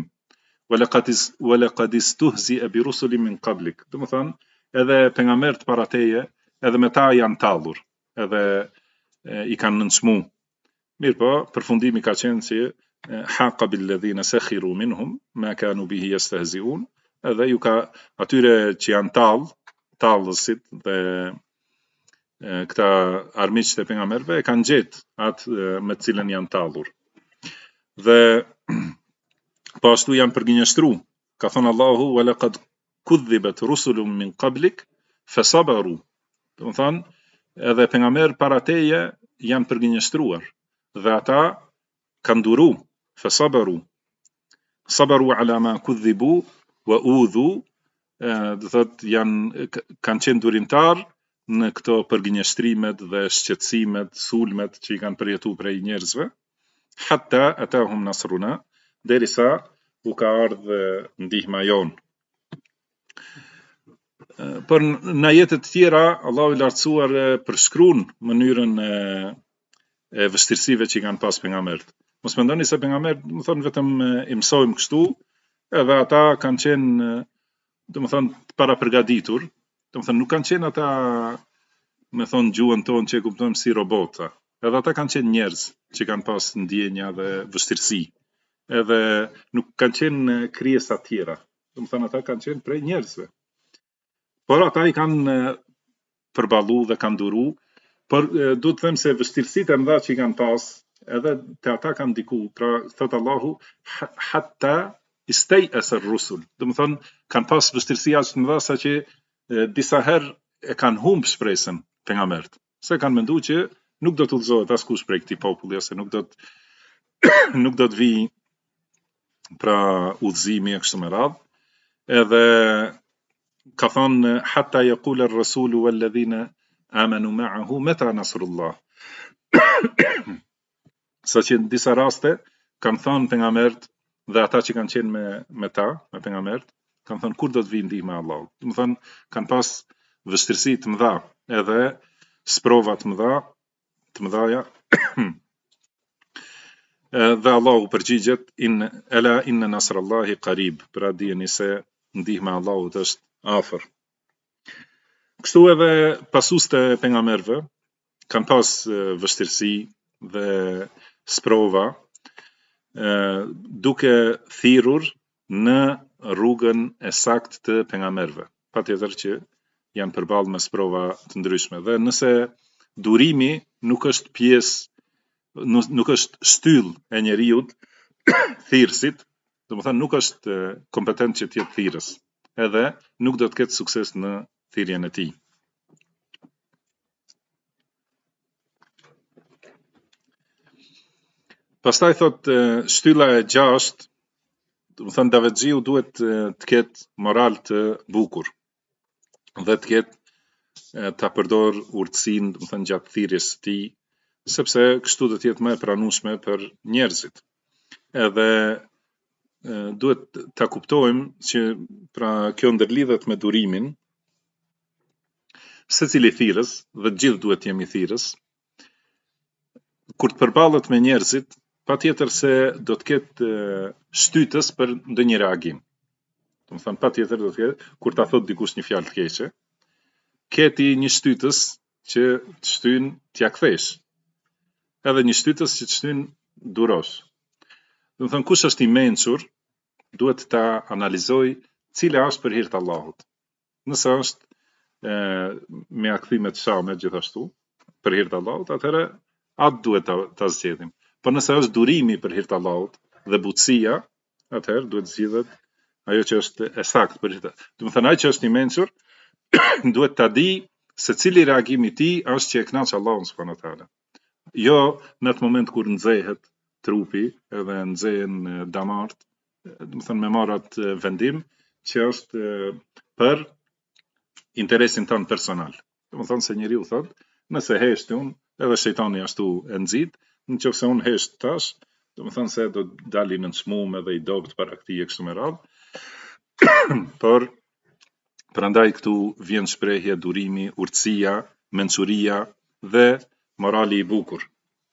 Wa laqad istuhzi'a bi rusulin min qablik. Do të thonë, edhe pejgamberët para teje, edhe me ta janë tallur, edhe i kanë nënçmu. Mirë po, përfundimi ka qenë që haqa bil ladhina sakhiru minhum ma kanu bihi yastahzi'un, edhe ju ka atyre që janë tallësit dhe këta armiqët e pejgamberëve e kanë gjetë atë me të cilën janë tallur. Dhe po ashtu janë përgjigjëstruar. Ka thënë Allahu: "Wa laqad kudhibat rusulun min qablik fasabaru." Do të thonë, edhe pejgamberët para teje janë përgjigjëstruar dhe ata kanë duru, fasabaru. Sabaru ala ma kudhibu wa udhu, do thotë kanë qenë durimtar në këto përgjinjështrimet dhe shqetësimet, sulmet që i kanë përjetu prej njerëzve, hatta atahum nasruna, derisa u ka ardhë ndihma jonë. Por në ajetet të tjera, Allahu i lartësuar përshkruan mënyrën e vështirësive që i kanë pas pejgamberët. Mos mendoni se pejgamberët, do të thonë, vetëm i mësojmë kështu, edhe ata kanë qenë, do të thonë, para përgatitur, do të thonë, nuk kanë qenë ata, me thonë gjuhën tonë që e kuptojmë si robota. Edhe ata kanë qenë njerëz që kanë pas ndjenja dhe vështirësi. Edhe nuk kanë qenë krijesa të tjera. Do të thonë, ata kanë qenë prej njerëzve. Por ata i kanë përballu dhe kanë duru, por duhet të them se vështirësitë e mëdha që i kanë pas, edhe te ata kanë diku. Pra thot Allahu: "Hatta istay'asa ar-rusul." Do të thonë, kanë pas vështirësi aq të mëdha sa që disa herë e kanë humbë shpresën pejgamberët. Se kanë menduar që nuk do të udhëzohet askush prej këtij populli, ose nuk do të vi pra udhëzimi e kështu me radhë. Edhe ka thonë: "Hatta yaqula ar-rasulu wal ladhina amanu ma'ahu mata nasrullah." Sa që në disa raste kanë thonë pejgamberët dhe ata që kanë qenë me pejgamberët, kanë thonë: "Kur do të vijë ndihma e Allahut?" Do të thonë, kanë pas vështirësi të mëdha, edhe sprova të mëdha, dhe Allahu përgjigjet: "Ela inna nasrallahi qarib." Pra dijeni se ndihma e Allahut është afër. Kështu edhe pasueste e pejgamberëve kanë pas vështirësi dhe sprova, duke thirrur në rrugën e saktë të pejgamberëve. Patjetër që janë përballë me sprova të ndryshme. Dhe nëse durimi nuk është pjesë, nuk është shtyllë e njeriut, thirrësit, do të thonë nuk është kompetent që të jetë thirrës, edhe nuk do të ketë sukses në thirrjen e tij. Pastaj thot shtylla e 6, do të thonë davetxhiu duhet të ketë moral të bukur dhe të ketë ta përdor urtësinë, do të thonë gjatë thirrjes së tij, sepse kështu do të jetë më e pranueshme për njerëzit. Edhe duhet ta kuptojmë që pra kjo ndërlidhet me durimin, secili thirrës dhe të gjithë duhet të jemi thirrës. Kur të përballet me njerëzit, patjetër se do të ketë shtytës për ndonjë reagim. Do të thënë patjetër do të ketë kur ta thot dikush një fjalë të keqe, keti një shtytës që të shtyn t'ja kthesh. Edhe një shtytës që të shtyn durosh. Do të thënë kush është i mençur, duhet ta analizoj cila është për hir të Allahut. Nëse është me akthime të shame gjithashtu për hir të Allahut, atëherë atë duhet ta zgjedhim. Po nëse është durimi për hir të Allahut dhe butësia, atëherë duhet zgjidhet ajo që është e saktë për hir të. Do të thënë ai që është i mençur duhet ta di se cili reagim i tij është që e kënaq Allahun subhanahu wa taala. Jo në atë moment kur nxehet trupi edhe nxehen damart, do të thënë me marrat vendim që është për interesin tonë personal. Do të thënë se njeriu thot, nëse hesht unë, edhe shejtani ashtu e nxit, nëse unë hesht tash, do të thënë se do dalin në çmumë edhe i dopt para këtij kështu me radhë. Por prandaj këtu vjen shprehja durimi, urtësia, mençuria dhe morali i bukur.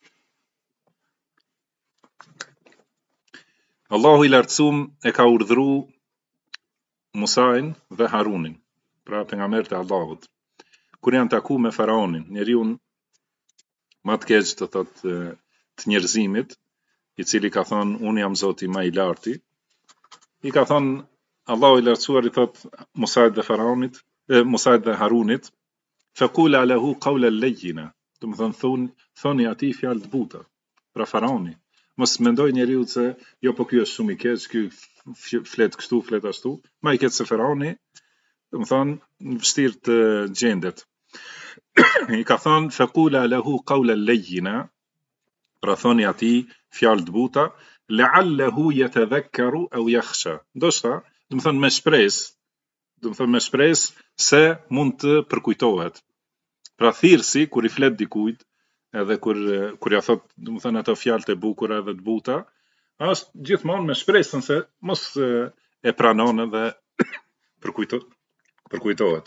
Allahu i lartësuam e ka urdhëruar Musain dhe Harunin, pra pejgamberët e Allahut, kur janë taku me faraonin, njeriu më të keq të thot të njerëzimit, i cili ka thonë unë jam Zoti më i larti, i ka thonë Allahu i lartësuar i thot Musait dhe faraonit, Musait dhe Harunit, faqula lahu qawlan layyina, do të thoni atij fjalë të buta, pra faraoni. Mos mendoj njeriu se jo po ky është shumë i keq, ky flet kështu, flet ashtu, më i keq se faraoni, do të thonë në vështirë të gjendet. I ka thonë faqula lahu qawlan layyina, pra thoni atij fjalë të buta, la'allahu yatadhakkaru aw yakhsha. Ndoshta, do të thonë me shpresë se mund të përkujtohet. Pra thirrsi kur i flet dikujt, edhe kur ja thot, do të thënë ato fjalët e bukura edhe të buta, është gjithmonë me shpresën se mos e pranon edhe përkujtohet.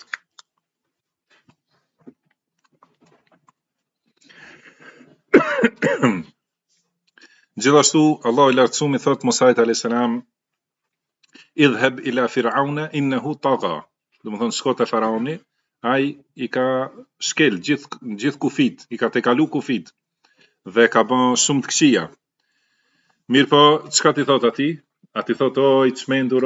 Gjithashtu Allahu i lartësuar i thot Musait alayhis salam, idhhab ila fir'auna innahu tagha. Do të thënë shko te faraoni, ai i ka shkel gjithë kufit, i ka tejkalu kufit dhe ka bën shumë të këqija. Mirë po, çka ti thot atij? Ati thot o i çmendur,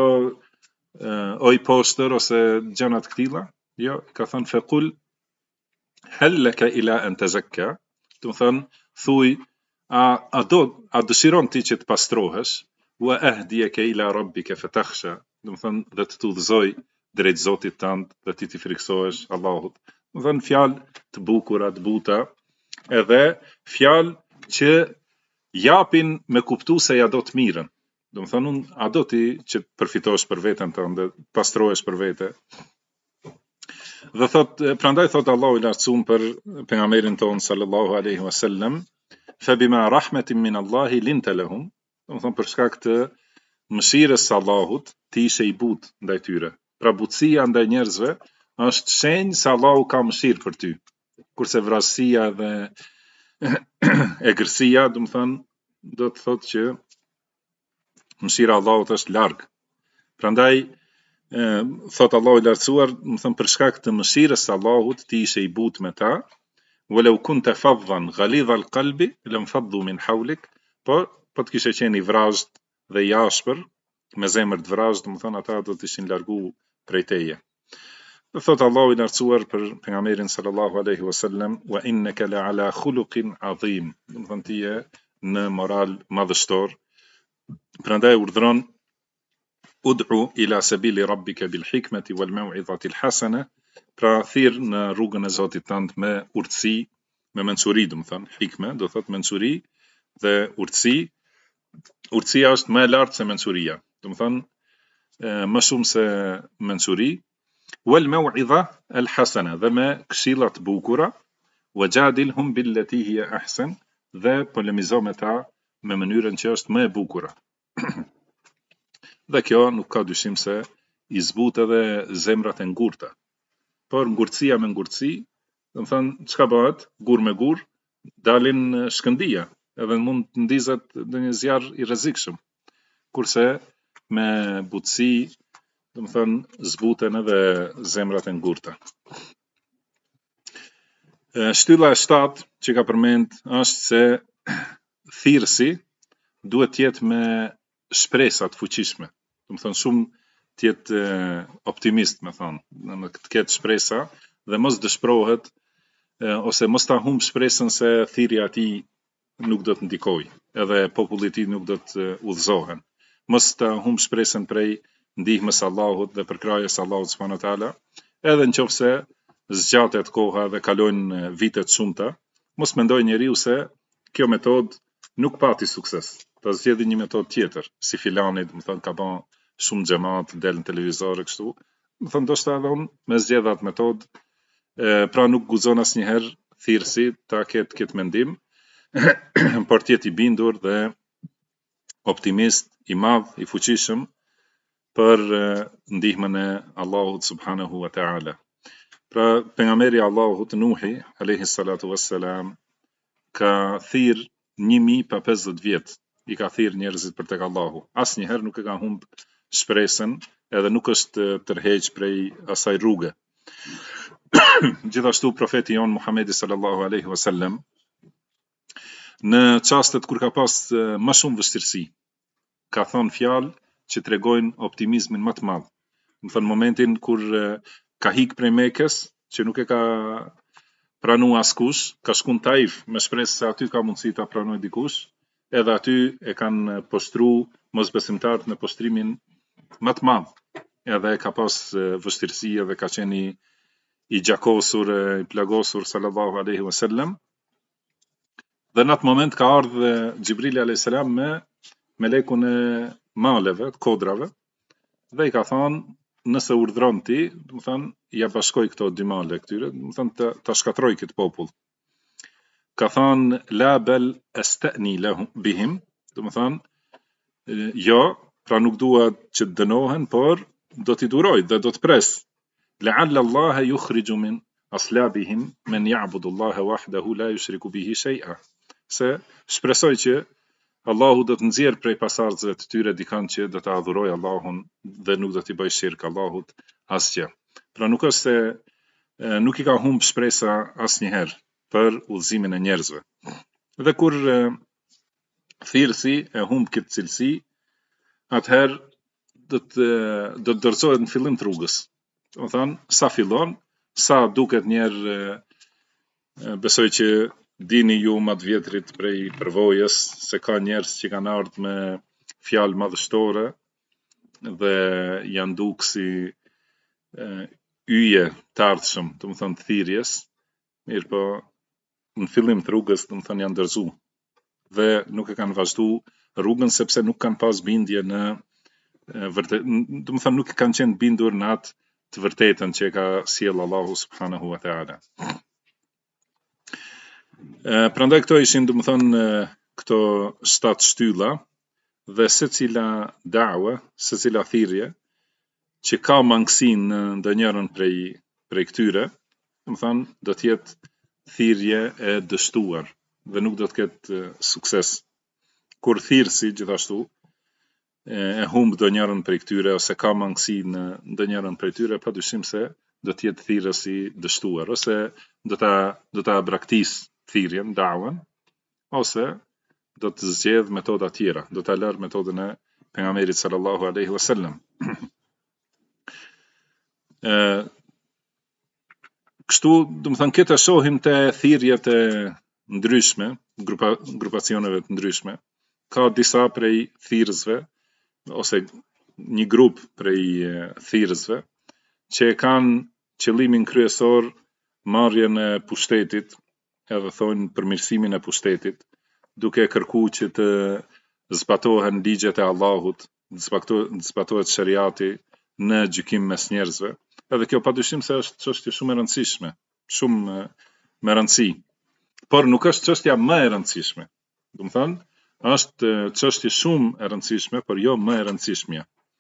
o i postër ose gjëra të këtilla? Jo, ka thënë faqul hal laka ila an tazakka. Do të thënë thuj a dëshiron ti që të pastrohesh, wa ahdiyaka ila rabbika fatakhsha. Do të thënë dhe të udhëzoj drejt Zotit tënd dhe ti të friksohesh Allahut. Do thënë fjalë të bukura, të buta, edhe fjalë që japin me kuptu se ja do të mirën. Do të thënë a do ti që të përfitosh për veten tënde, pastrohesh për vete. Dhe thot, prandaj thot Allahu i lartësuar për pejgamberin ton sallallahu alaihi wasallam, fa bima rahmatin min Allahi linta lahum. Do të thënë për shkak të mëshirës së Allahut, ti ishe i butë ndaj tyre. Pra butësia ndaj njerëzve është shenjë se Allahu ka mëshirë për ty. Kurse vrasësia dhe egërsia, do të thënë, do të thotë që mëshira e Allahut është larg. Prandaj thot Allahu i lartësuar, do të thënë për shkak të mëshirës së Allahut, ti ishe i butë me ta. Walau kunta faddan ghalidha al-qalbi lam faddu min hawlik. Po të kishe qenë i vrazhd dhe i ashpër, me zemër të vrazhd, do të thënë ata do të ishin largu prej teje. Dhe thot Allahu i lartësuar për pejgamberin sallallahu alaihi wasallam, wa innaka la ala khuluqin adhim. Do të thënë ti je në moral madhështor. Prandaj urdhron ud'u ila sabili rabbika bil hikmati wal maw'izati al hasana, pra thirr në rrugën e Zotit tënd me urtësi, me mençuri, do të thënë hikme, do thot mençuri dhe urtësi. Urtësia është më e lartë se mençuria. Do të thënë më shumë se mençuri. Wal maw'iza al hasana, dhe me këshilla të bukura, wajadilhum billati hiya ahsan, dhe polemizo me ta me mënyrën që është më e bukura. Dhe kjo nuk ka dyshim se i zbut edhe zemrat e ngurta. Por ngurtësia me ngurtësi, do të thënë çka bëhet? Gur me gur dalin shkëndija, edhe mund të ndizet në një zjarr i rrezikshëm. Kurse me butësi, do të thënë zbuten edhe zemrat e ngurta. Shtylla e 7 që ka përmend është se thirrsi duhet të jetë me shpresa të fuqishme. Do të thënë shumë të jetë optimist, me thonë, të ketë shpresa dhe mos dëshpërohet ose mos ta humb shpresën se thirrja e tij nuk do të ndikojë, edhe populli i tij nuk do të udhëzohen. Mos ta humb shpresën prej ndihmës së Allahut dhe përkrahjes së Allahut subhanahu wa taala, edhe nëse zgjatet koha dhe kalojnë vite të shumta, mos mendoj njeriu se kjo metodë nuk pati sukses. Ta zgjedhë një metodë tjetër, si filani, do të thënë ka bën shumë xhamat, del në televizor e kështu. Do thënë ndoshta edhe unë me zgjedh atë metodë, pra nuk guxon asnjëherë thirrsi ta ketë këtë mendim, por të jetë i bindur dhe optimist, i madh, i fuqishëm për ndihmën e Allahut subhanahu wa taala. Pra pejgamberi Allahut Nuhi alayhi salatu wassalam ka thirr 1050 vjet, i ka thirr njerëzit për tek Allahu. Asnjëherë nuk e ka humb shpresën, edhe nuk është tërheq prej asaj rruge. Gjithashtu profeti jon Muhamedi sallallahu alaihi wasallam në çastet kur ka pas më shumë vështirësi, ka thonë fjalë që tregojnë optimizmin më të madh. Në thënë momentin kur ka hik prej Mekës, që nuk e ka pranu askush, ka shku në Taif me shpresë se aty ka mundësi ta pranoj dikush, edhe aty e kanë poshtru mosbesimtarët në poshtrimin më të madh. Edhe ka pas vështirësi edhe ka qenë i gjakosur, i plagosur sallallahu alaihi wasallam. Dhe në atë moment ka ardhur Xhibrili alayhis salam me melekun e maleve, të kodrave, dhe i ka thonë, nëse urdhron ti, do të thënë, ja bashkoj këto dy male këtyre, do të thënë ta shkatroj këtë popull. Ka thonë la bal astani lahum bihim, do të thënë, jo, pra nuk dua që të dënohen, por do t'i duroj dhe do të pres. La'alla Allah yukhriju min aslabihim man ya'budu Allah wahdahu la yushriku bihi shay'a. Se shpresoj që Allahu do të nxjerr prej pasardhësve të tyre dikën që do ta adhurojë Allahun dhe nuk do t'i bëjë shirk Allahut asgjë. Pra nuk është se nuk i ka humb shpresa asnjëherë për udhëzimin e njerëzve. Dhe kur thirrsi e humb këtë cilësi, atëherë do të dorëzohet në fillim të rrugës. Do të thënë, sa fillon, sa duket njerë, besoj që dini ju më të vjetrit prej përvojës se ka njerëz që kanë ardhur me fjalë madhështore dhe janë duk si yje të ardhshëm, do të thënë thirrjes, mirë po në fillim të rrugës do të thënë janë dorëzu dhe nuk e kanë vazhdu rrugën sepse nuk kanë pas bindje në vërtet, do të thënë nuk kanë qenë bindur në atë të vërtetën që ka sjell Allahu subhanahu wa taala. Prandaj këto ishin, do të thënë, këto 7 shtylla dhe secila da'wa, secila thirrje që ka mangësi në ndonjërin prej këtyre, do të thënë, do të jetë thirrje e dështuar dhe nuk do të ketë sukses. Kur thirrsi gjithashtu e humb ndonjërin prej këtyre ose ka mangësi në ndonjërin prej tyre, padyshim se do të jetë thirrësi dështuar ose do ta braktis thirrjen, da'wan, ose do të zgjedh metoda tjera, do ta lër metodën e pejgamberit sallallahu alaihi wasallam. Kështu, do të thënë, këtë shohim te thirrjet e ndryshme, grupacioneve të ndryshme. Ka disa prej thirrësve ose një grup prej thirrësve që kanë qëllimin kryesor marrjen e pushtetit, edhe thonë përmirësimin e pushtetit, duke kërkuar që të zbatohen ligjet e Allahut, zbatohet shariati në gjykim mes njerëzve. Edhe kjo padyshim se është çështje shumë e rëndësishme, shumë me rëndësi. Por nuk është çështja më e rëndësishme. Do të thënë, është çështje shumë e rëndësishme, por jo më e rëndësishmja.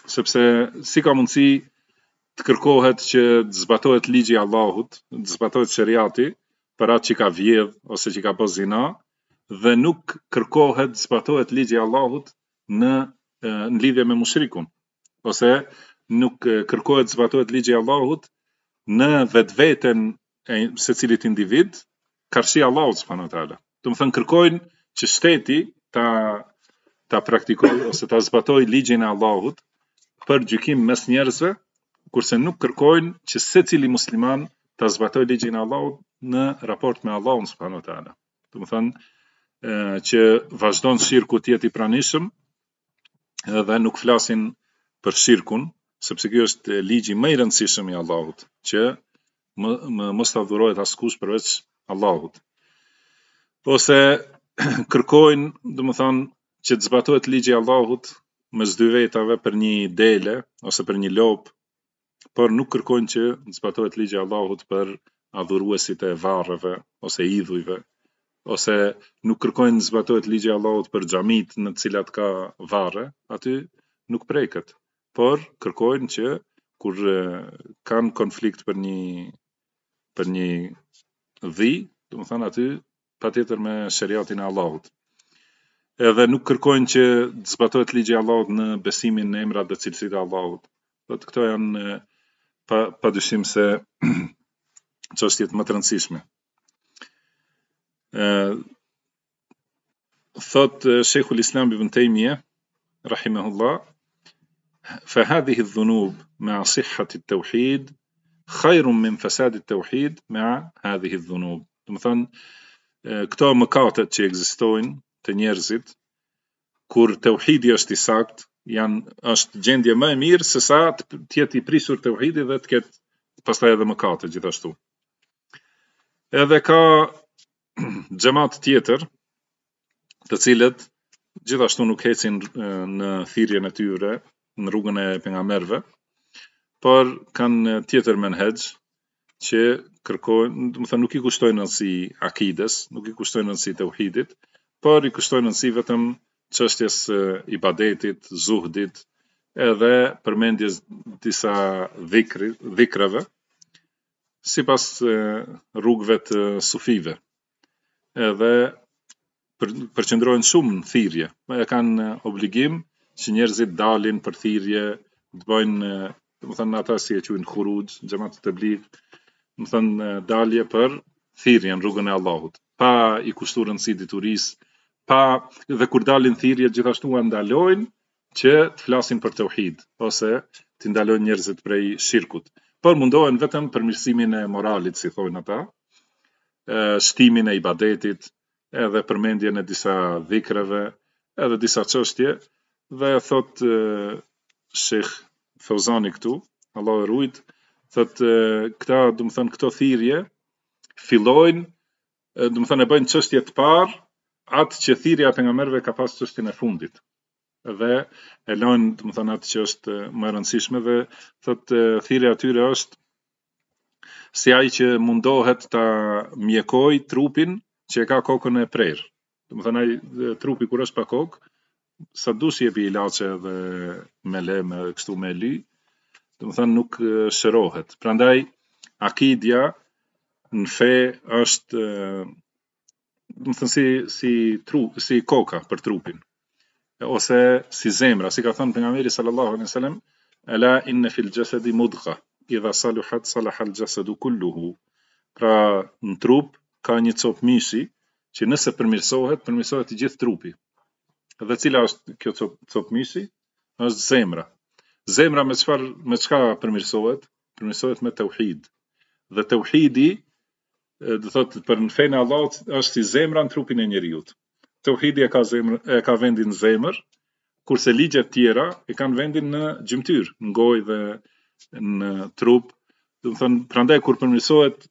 sepse si ka mundësi të kërkohet që të zbatohet ligji i Allahut, të zbatohet shariati për atë që ka vjedh ose që ka bërë zina, dhe nuk kërkohet të zbatohet ligji i Allahut në lidhje me mushrikun, ose nuk kërkohet të zbatohet ligji i Allahut në vetveten e secilit individ, karshi Allahut subhanahu wa taala. Do të thënë kërkojnë që shteti ta praktikojë ose ta zbatojë ligjin e Allahut për gjykim mes njerëzve, kurse nuk kërkojnë që secili musliman ta zbatojë ligjin e Allahut në raport me Allahun subhanahu wa taala. Do të thënë që vazhdon shirku të jetë i pranishëm dhe nuk flasin për shirkun, sepse ky është ligji më i rëndësishëm i Allahut, që mos ta adhurohet askush përveç Allahut. Ose kërkojnë, domethënë, që të zbatohet ligji i Allahut mes dy vetave për një dele ose për një lop, por nuk kërkojnë që të zbatohet ligji i Allahut për adhuruesit e varreve ose idhujve, ose nuk kërkojnë të zbatohet ligji i Allahut për xhamit në të cilat ka varre, aty nuk preket, por kërkojnë që kur kanë konflikt për një dhi, domethënë aty patjetër me shariatin e Allahut. Edhe nuk kërkojnë që të zbatohet ligji i Allahut në besimin në emrat dhe cilësitë e Allahut. Këto janë padyshim se çështjet më të rëndësishme. Thot Sheikhul Islam Ibn Taymiyah rahimahullah, فهذه الذنوب مع صحة التوحيد خير من فساد التوحيد مع هذه الذنوب. Do të thënë këto mëkatet që ekzistojnë të njerëzit, kur tauhidi është i sakt, është gjendje më e mirë se sa të jetë i prisur tauhidi dhe të ketë pastaj edhe mëkate gjithashtu. Edhe ka xhamat tjetër, të cilët gjithashtu nuk ecin në thirrjen e tyre në rrugën e pejgamberëve, por kanë tjetër menhexh që kërkojnë, do të thënë nuk i kushtojnë rëndësi akides, nuk i kushtojnë rëndësi tauhidit, por i kushtojnë rëndësi vetëm çështjes ibadetit, zuhdit, edhe përmendjes disa dhikrave, sipas rrugëve të sufive. Edhe përqendrohen shumë në thirrje, e kanë obligim që njerëzit dalin për thirrje, të bëjnë, do të thënë ata si e quajnë khuruj, xhamat të tabligh, do të thënë dalje për thirrjen rrugën e Allahut, pa i kushtuar rëndësi diturisë, dhe kur dalin thirrje gjithashtu ndalojnë që të flasin për tauhid, ose të ndalojnë njerëzit prej shirkut, por mundohen vetëm përmirësimin e moralit, si thonë ata, shtimin e ibadetit, edhe përmendjen e disa dhikrave, edhe disa çështje, dhe thot Sheikh Fauzani këtu, Allah e ruajt, thot këta, do të thënë këto thirrje fillojnë, do të thënë e bëjnë çështje të parë atë që thirrja e pejgamberëve ka pas çështjen e fundit. Dhe e lajnë, do të thënë atë që është më e rëndësishme, dhe thot thirrja e tyre është si ai që mundohet ta mjekoj trupin që e ka kokën e prerë. Do të thënë ai trupi kur është pa kokë, sa dush jepi ilaçe dhe me leme kështu me ly, do të thënë nuk shërohet. Prandaj akidja në fe është, do të thënë si koka për trupin, ose si zemra, si ka thënë pejgamberi sallallahu alaihi wasallam, ala inna fil jasadi mudgha, idha saluhat salaha al jasadu kulluhu. Pra në trup ka një copë mishi që nëse përmirësohet i gjithë trupi. Dhe cila është kjo copë mishi? Është zemra. Zemra me çka përmirësohet? Përmirësohet me tauhid. Dhe tauhidi, do thotë për në fenë e Allahut, është si zemra në trupin e njerëzit. Tauhidi e ka vendin në zemër, kurse ligjet tjera e kanë vendin në gjymtyr, në gojë dhe në trup. Do thonë, prandaj kur përmirësohet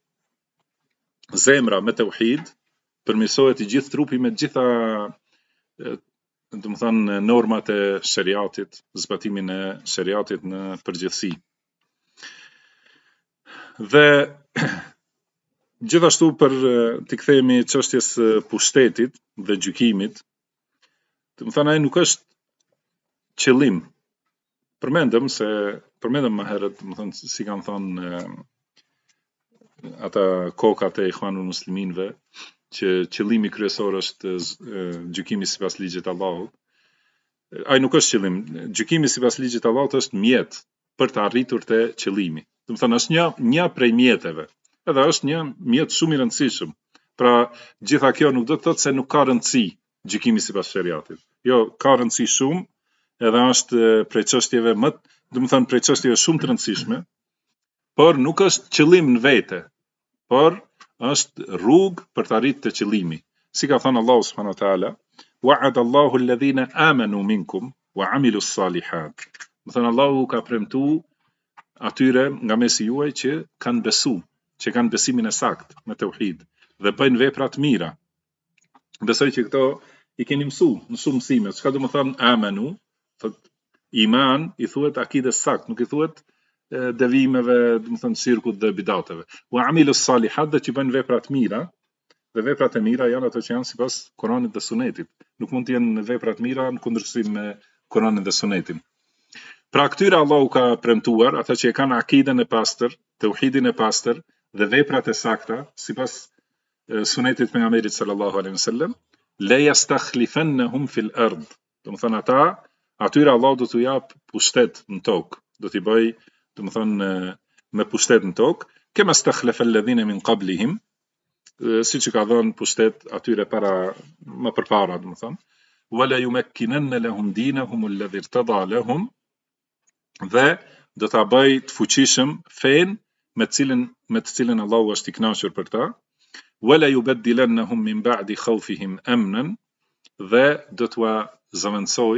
zemra me tauhid, përmirësohet i gjithë trupi me gjitha, do të thënë, normat e shariatit, zbatimin e shariatit në përgjithësi. Dhe gjithashtu për të kthehemi çështjes pushtetit dhe gjykimit, do të thënë ai nuk është qëllim Përmendëm më herët, më thënë si kanë thonë ata kokat e Ikhwanul Musliminëve, që qëllimi kryesor është gjykimi sipas ligjit të Allahut. Ai nuk është qëllim. Gjykimi sipas ligjit të Allahut është mjet për të arritur te qëllimi. Do të thënë është një prej mjeteve. Edhe është një mjet shumë i rëndësishëm. Pra, gjitha kjo nuk do të thotë se nuk ka rëndësi gjykimi sipas shariatit. Jo, ka rëndësi shumë, edhe është prej çështjeve prej çështjeve shumë të rëndësishme, por nuk është qëllim në vete, por është rrugë për të arritur te qëllimi. Si ka thënë Allahu subhanahu wa taala, wa'ada Allahu alladhina amanu minkum wa 'amilus salihat. Do thënë Allahu ka premtuar atyre nga mesi juaj që kanë besu, që kanë besimin e saktë me tauhid dhe bëjnë vepra të mira. Besoj që këto i keni mësuar në shumë mësime. Çka do të thonë amanu? Thot iman i thuhet akides sakt, nuk i thuhet devimeve, do të thonë shirkut dhe bidateve. Wa amilus salihat, dhe që bëjnë vepra të mira, dhe veprat e mira janë ato që janë sipas Kuranit dhe Sunetit. Nuk mund të jenë vepra të mira në kundërshtim me Kuranin dhe Sunetin. Pra këtyre Allahu ka premtuar ata që e kanë akiden e pastër, tauhidin e pastër dhe veprat e sakta sipas Sunetit të pejgamberit sallallahu alaihi wasallam, la yastakhlifannahum fil ard. Do të thonë ata atyre Allahu do t'u jap pushtet në tokë, do t'i bëj, do të thonë me pushtet në tokë, kema stakhlafa alladhina min qablihim, siç ka dhënë pushtet atyre më përpara, do të thonë, wala yumakkinanna lahum dinahum alladhi irtada lahum, dhe do ta bëj të fuqishëm fen me të cilën Allahu është i kënaqur për ta, wala yubaddilannahum min ba'di khawfihim amnan, dhe do t'ua zëvendësoj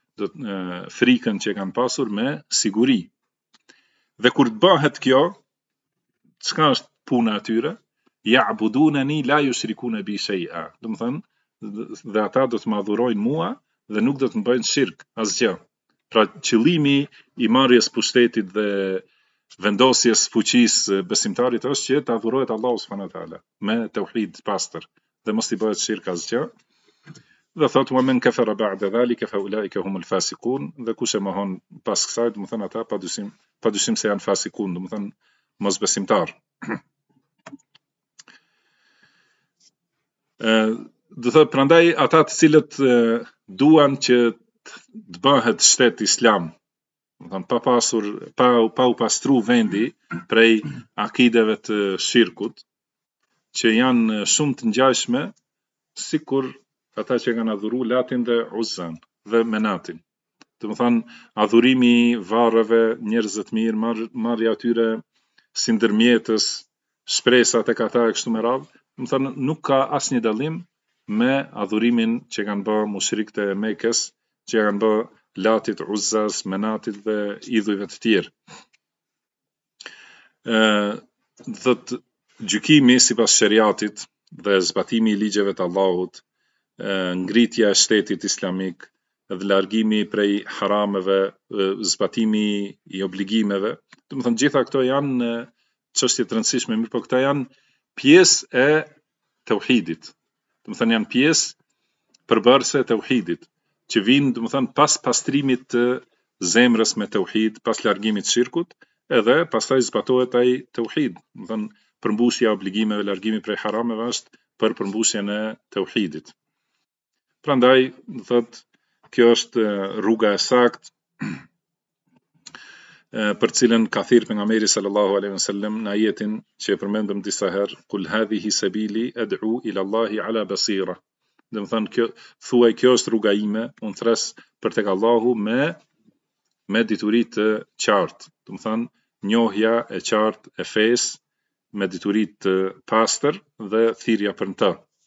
frikën që kanë pasur me siguri. Dhe kur të bëhet kjo, çka është puna atyre? Ya'budunani la yushrikuna bi shay'a. Do të thënë, dhe ata do të më adhurojnë mua dhe nuk do të më bëjnë shirk asgjë. Pra qëllimi i marrjes pushtetit dhe vendosjes fuqisë besimtarit është që të adhurohet Allahu subhanahu wa taala me tauhid pastër dhe mos i bëhet shirk asgjë. Dhe thot wa man kafara ba'da dhalika fa ulaika humul fasiqun, dhe kush e mohon pas kësaj, do të thënë ata padyshim se janë fasikun, do të thënë mosbesimtar. Do thot prandaj ata të cilët duan që të bëhet shtet islam, do thënë pa u pastru vendi prej akideve të shirkut, që janë shumë të ngjashme sikur ata që kanë adhuru Latin dhe Uzzan dhe Menatin. Do të thonë adhurimi varreve, njerëzve të mirë, marrja atyre si ndërmjetës, shpresa tek ata e kështu me radhë, do të thonë nuk ka asnjë dallim me adhurimin që kanë bërë mushrikët e Mekës, që kanë bërë Latit, Uzzas, Menatit dhe idhujve të tjerë. Thot gjykimi sipas shariatit dhe zbatimi i ligjeve të Allahut, ngritja e shtetit islamik dhe largimi prej harameve, zbatimi i obligimeve, do të thonë gjitha këto janë çështje të rëndësishme, mirë po këta janë pjesë e tauhidit. Do të thonë janë pjesë përbërëse e tauhidit, që vinë, do të thonë pas pastrimit të zemrës me tauhid, pas largimit shirkut, edhe pastaj zbatohet ai tauhid. Do të thonë përmbushja e obligimeve, largimi prej harameve është për përmbushjen e tauhidit. Prandaj, do thotë, kjo është rruga e saktë për cilën ka thirrë pejgamberi sallallahu alaihi wasallam në ajetin që e përmendëm disa herë, kul hadhihi sabili ad'u ila Allahi ala basira. Do të thonë kjo është rruga ime, unë thres për tek Allahu me dituri të qartë. Do të thonë njohja e qartë e fesë me dituri të pastër dhe thirrja për të.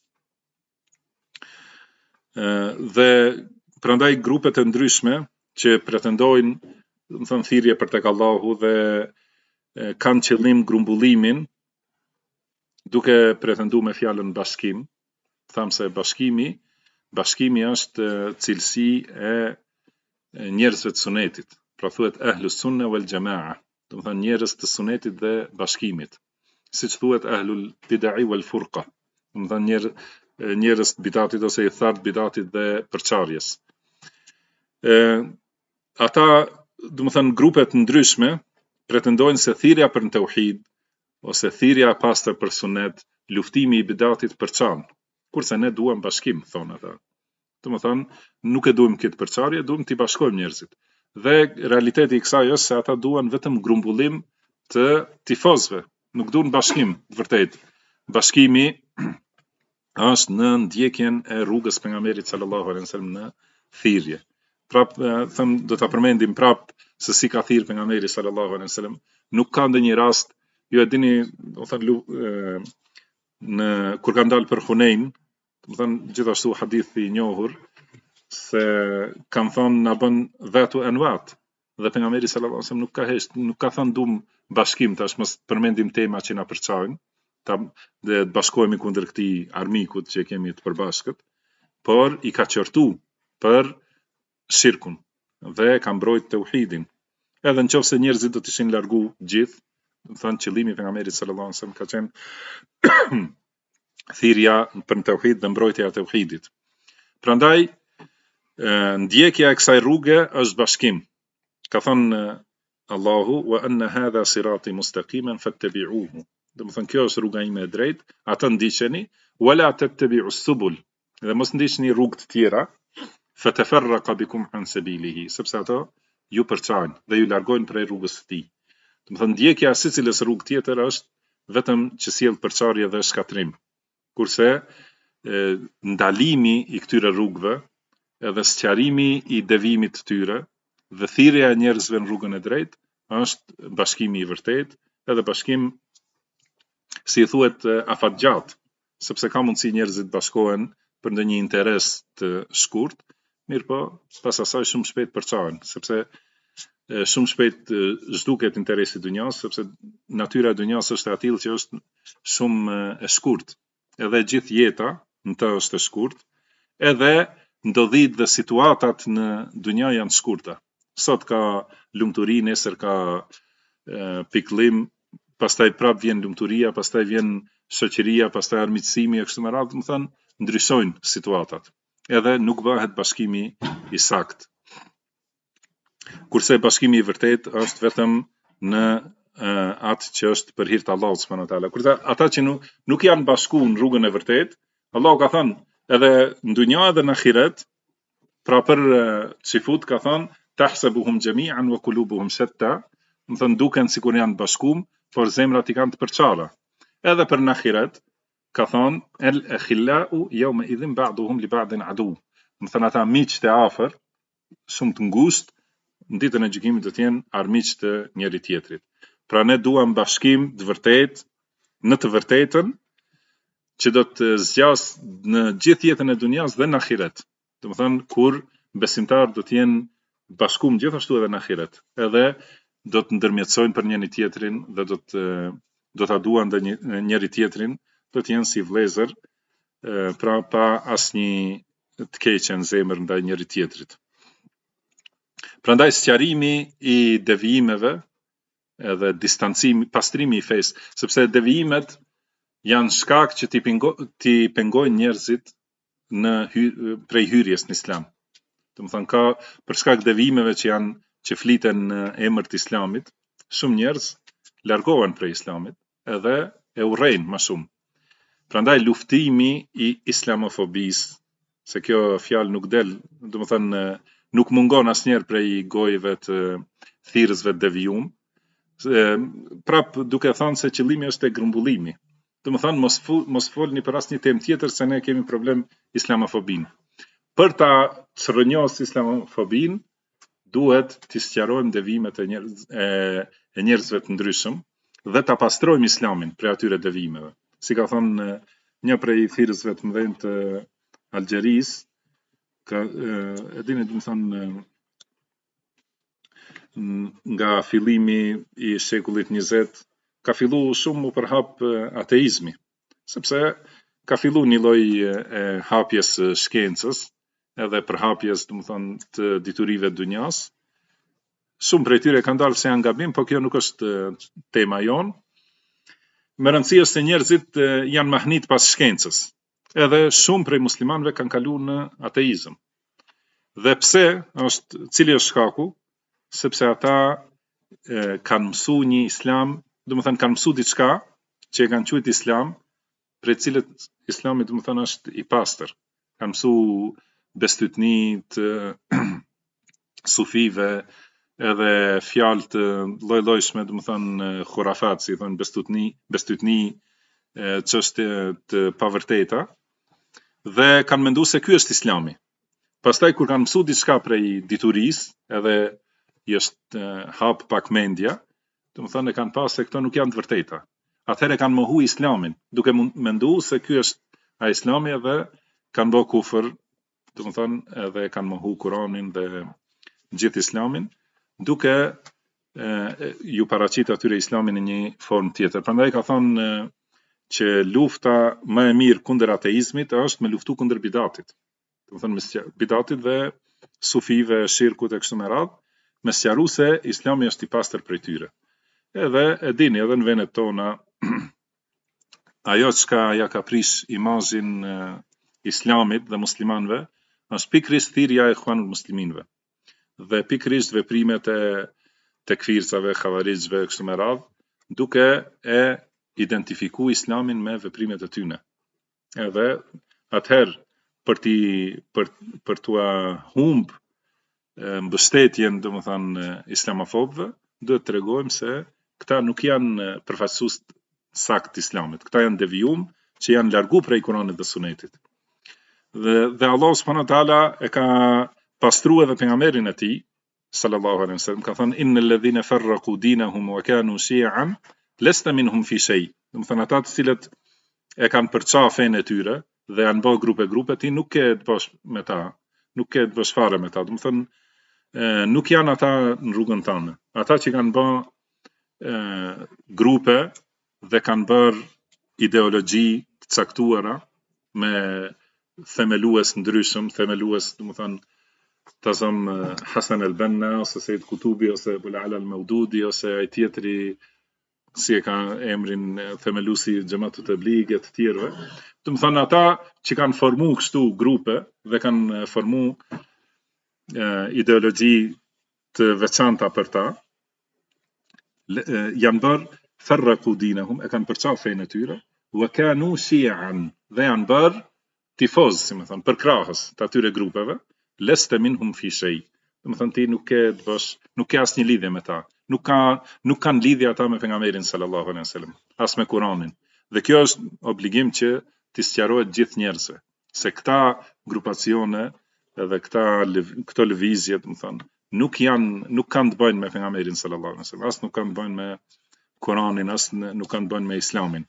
Dhe prandaj grupet e ndryshme që pretendojnë, do të thonë thirrje për tek Allahu dhe kanë qëllim grumbullimin, duke pretenduar me fjalën bashkim, tham se bashkimi është cilësi e njerëzve të sunetit. Pra thuhet ahlus sunne wal jamaa, do të thonë njerëz të sunetit dhe bashkimit. Siç thuhet ahlul bid'i wal furqa, do të thonë njerëz të bidatit ose i thartë bidatit dhe përçarjes. Ata do të thënë grupe të ndryshme pretendojnë se thirrja për tauhid ose thirrja e pastër për sunet, luftimi i bidatit përçan, kurse ne duam bashkim, thonë ata. Do të thënë, nuk e duam këtë përçarje, duam t'i bashkojmë njerëzit. Dhe realiteti i kësaj është se ata duan vetëm grumbullim të tifozëve, nuk duan bashkim, vërtet. Bashkimi është në ndjekjen e rrugës pejgamberit sallallahu alaihi wasallam në thirrje. Prap them do ta përmendim prap se si ka thirrë pejgamberi sallallahu alaihi wasallam, nuk ka ndonjë rast, ju e dini, do thënë në kur kanë dalë për Hunein, do thënë gjithashtu hadithi i njohur se kanë thonë na bën dhatu anwat, dhe pejgamberi sallallahu alaihi wasallam nuk ka thënë dum bashkim, tash mos përmendim tema që na përçojnë, dhe të bashkohemi kundër këtij armikut që kemi të përbashkët, por i ka qortu për shirkun dhe ka mbrojt tauhidin. Edhe nëse njerëzit do të ishin largu gjithë, do të thënë qëllimi i pejgamberit sallallahu alaihi wasallam ka qenë thirrja për tauhid dhe mbrojtja e tauhidit. Prandaj ndjekja e kësaj rruge është bashkim. Ka thënë Allahu wa anna hadha sirati mustaqiman fattabi'uhu. Do të thënë kjo është rruga ime e drejtë, atë ndiqeni, wala tattabi'u subul. Dhe mos ndiqni rrugë të tjera, fatafarraqa bikum an sabilihi, sepse ato ju përçajnë dhe ju largojnë prej rrugës së tij. Do të thënë ndjekja e secilës rrugë tjetër është vetëm që sjell përçarje dhe shkatrim. Kurse ndalimi i këtyre rrugëve edhe sqarimi i devimit të tyre dhe thirrja e njerëzve në rrugën e drejtë është bashkimi i vërtet, edhe bashkim si i thuhet afatgjat, sepse ka mundësi njerëzit bashkohen për ndonjë interes të shkurt, mirë po pas asaj shumë shpejt përçohen, sepse shumë shpejt zhduket interesi i dunjas, sepse natyra e dunjas është e tillë që është shumë e shkurt. Edhe gjithë jeta në të është e shkurt, edhe ndodhit dhe situatat në dunja janë shkurta. Sot ka lumturi, nesër ka pikëllim, pastaj prap vjen lumturia, pastaj vjen shoqëria, pastaj armiqësimi e kështu me radhë, do të thënë ndryshojnë situatat. Edhe nuk bëhet bashkimi i sakt. Kurse bashkimi i vërtet është vetëm në atë që është për hir të Allahut subhanahu wa taala. Kurse ata që nuk janë bashkuar në rrugën e vërtet, Allahu ka thënë edhe në dunja edhe në ahiret, pra për çifut ka thënë tahsabuhum jami'an wa qulubuhum shatta, do thënë duken sikur janë bashkuar, por zemrat i kanë të përçara. Edhe për në ahiret ka thënë el akhillau yawma idhin ba'duhum li ba'din adu. Do thënë ata miq të afër, shumë të ngushtë, në ditën e gjykimit do të jenë armiq të njëri tjetrit. Pra ne duam bashkim të vërtet, në të vërtetën, që do të zgjas në gjithë jetën e dunjas dhe në ahiret. Do të thënë kur besimtar do të jenë bashkuar gjithashtu edhe në ahiret. Edhe do të ndërmjetësojnë për njëri tjetrin dhe do ta duan dhe njëri tjetrin, do të jenë si vëllezër, pra pa asnjë të keqe në zemër ndaj njëri tjetrit. Prandaj sqarimi i devijimeve edhe distancimi, pastrimi i fesë, sepse devijimet janë shkak që ti pengojnë njerëzit prej hyrjes në islam. Do të thënë ka për shkak devijimeve që fliten në emër të islamit, shumë njerëz largohen prej islamit edhe e urrejnë më shumë. Prandaj luftimi i islamofobisë, se kjo fjalë nuk del, do të thënë nuk mungon asnjëherë prej gojëve të thirrësve të devijum. Prap duke thënë se qëllimi është e grumbullimi. Do të thënë mos folni për asnjë temë tjetër se ne kemi problem islamofobin. Për ta çrrënjos islamofobin, duhet të sqarojmë devijimet e njerëzve të ndryshëm dhe ta pastrojmë islamin prej atyre devijimeve. Si ka thënë një prej thirrësve të mëdhenj të Algjerisë, e dini do të thënë nga fillimi i shekullit 20 ka filluar shumë u përhap ateizmi, sepse ka filluar një lloj hapjes shkencës, edhe përhapjes, do të thënë, të diturive të dunjas. Shumë prej tyre kanë dalë se janë gabim, po kjo nuk është tema jon. Me rëndësi është se njerëzit janë mahnit pas shkencës. Edhe shumë prej muslimanëve kanë kaluar në ateizëm. Dhe pse cili është shkaku? sepse ata kanë mësu një islam, do më thënë kanë mësu diçka që e kanë quajtur islam, për cilët islami do më thënë është i pastër. Kanë mësu bestytnit, sufive, edhe fjalë të lloj-llojshme, do më thënë khurafat, si thon bestytni, çështje të pavërteta, dhe kanë menduar se ky është islami. Pastaj kur kanë mësu diçka prej diturisë, edhe i është hap pak mendja, do më thënë e kanë pasur se këto nuk janë të vërteta. Atëherë kanë mohu islamin, duke menduar se ky është ai islami, edhe kanë bë kufër, do më thënë edhe kanë mohu Kur'anin dhe gjithë islamin, duke ju paraqit atyre islamin në një formë tjetër. Prandaj ka thonë që lufta më e mirë kundër ateizmit është me luftu kundër bidatit. Do të thënë mes bidatit dhe sufive, shirkut e kështu me radhë, me sqaru se islami është i pastër prej tyre. Edhe e dini edhe në vendet tona ajo çka ja ka prish imazhin islamit dhe muslimanëve është pikërisht thirrja e ikhwanul musliminëve. Dhe pikërisht veprimet e tekfircave, xhavarixhve kështu me radhë, duke e identifiku islamin me veprimet e tyne. Edhe atëherë për t'ua humb mbështetjen, do më thënë, islamofobëve, do të tregojmë se këta nuk janë përfaqësues sakt islamit. Këta janë devijum që janë largu prej Kuranit dhe Sunetit. Dhe Allah subhanahu wa taala e ka pastruar edhe pejgamberin e tij sallallahu alaihi wasallam, ka thënë innal ladhina farraqu dinahum wa kanu shi'an lasta minhum fi shay. Do të thënë ata të cilët e kanë përçarë fenë e tyre dhe janë bërë grupe, ti nuk ke të bësh me ta, nuk ke të bësh fare me ta. Do të thënë nuk janë ata në rrugën tënde. Ata që kanë bërë grupe dhe kanë bërë ideologji të caktuara me themelues ndryshëm, themelues, do të thënë Tazam Hasan al-Banna, ose Said Kutubi, ose Abul Ala al-Maududi, ose ai tjetri si e ka emrin themelusi Xhamatut Tabligh të tjerëve. Do të thënë ata që kanë formu kështu grupe dhe kanë formu ideologji të veçanta për ta, janë bërë farraqu dinahum, e kanë përçarë fenë e tyre, wa kanu shi'an, dhe janë bërë tifoz, si më thënë, përkrahës të atyre grupeve, leste minhum fi shay. Do të thënë ti nuk ke asnjë lidhje me ta. Nuk kanë lidhje ata me pejgamberin sallallahu alaihi wasallam, as me Kur'anin. Dhe kjo është obligim që t'i sqarohet gjithë njerëzve, se këta grupacione edhe këto lëvizje, do të thënë, nuk kanë të bëjnë me pejgamberin sallallahu alaihi wasallam, as nuk kanë të bëjnë me Kur'anin, as nuk kanë të bëjnë me Islamin.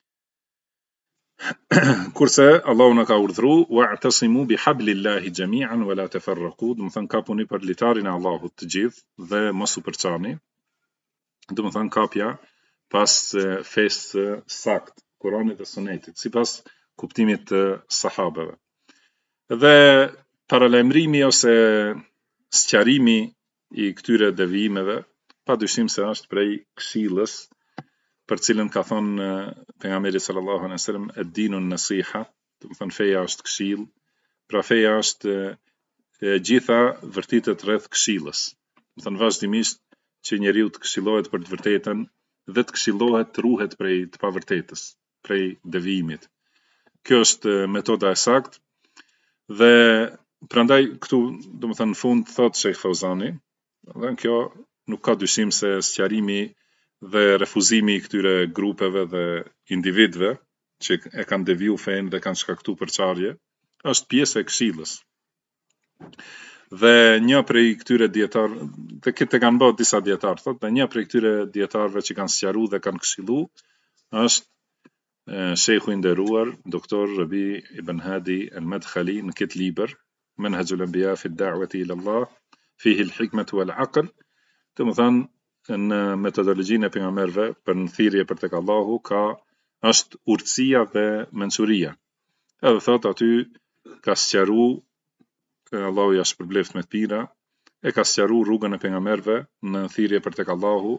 Kurse Allahu na ka urdhëruar wa'tasimu bihablillahi jami'an wa la tafarraqu, do të thënë kapuni për litarin e Allahut të gjithë dhe mos u përçani. Do të thënë kapja pas fesë sakt, Kuranit dhe Sunetit, sipas kuptimit të sahabeve. Dhe paralajmërimi ose sqarimi i këtyre devijimeve, padyshim se është prej këshillës për cilën ka thonë pejgamberi sallallahu alaihi wasallam ad-dinun nasiha, do të thënë feja është këshill, pra feja është gjitha vërtetet rreth këshillës. Do të thënë vazhdimisht që njeriu të këshillohet për të vërtetën dhe të këshillohet të ruhet prej të pavërtetës, prej devijimit. Kjo është metoda e saktë dhe prandaj këtu, do të thënë në fund thotë Sheikh Fauzani, dhe kjo nuk ka dyshim se sqarimi dhe refuzimi i këtyre grupeve dhe individëve që e kanë deviju fenë dhe kanë shkaktuar përçarje, është pjesë e këshillës. Dhe një prej këtyre dietar, dhe këtë kanë bërë disa dietar, thotë, dhe një prej këtyre dietarëve që kanë sqaruar dhe kanë këshilluar është Sheikhu i nderuar Doktor Rabi ibn Hadi al-Madkhali në këtë libër Manhajul Anbiya fi ad-da'wati ila Allah fihi al-hikmatu wal-aql, do të thënë në metodologjinë e pejgamberëve për në thirrje për tek Allahu është urtësia dhe mençuria. Edhe thot aty ka sqaruar Allahu ja shpërbleft me pira, e ka sqaruar rrugën e pejgamberëve në thirrje për tek Allahu,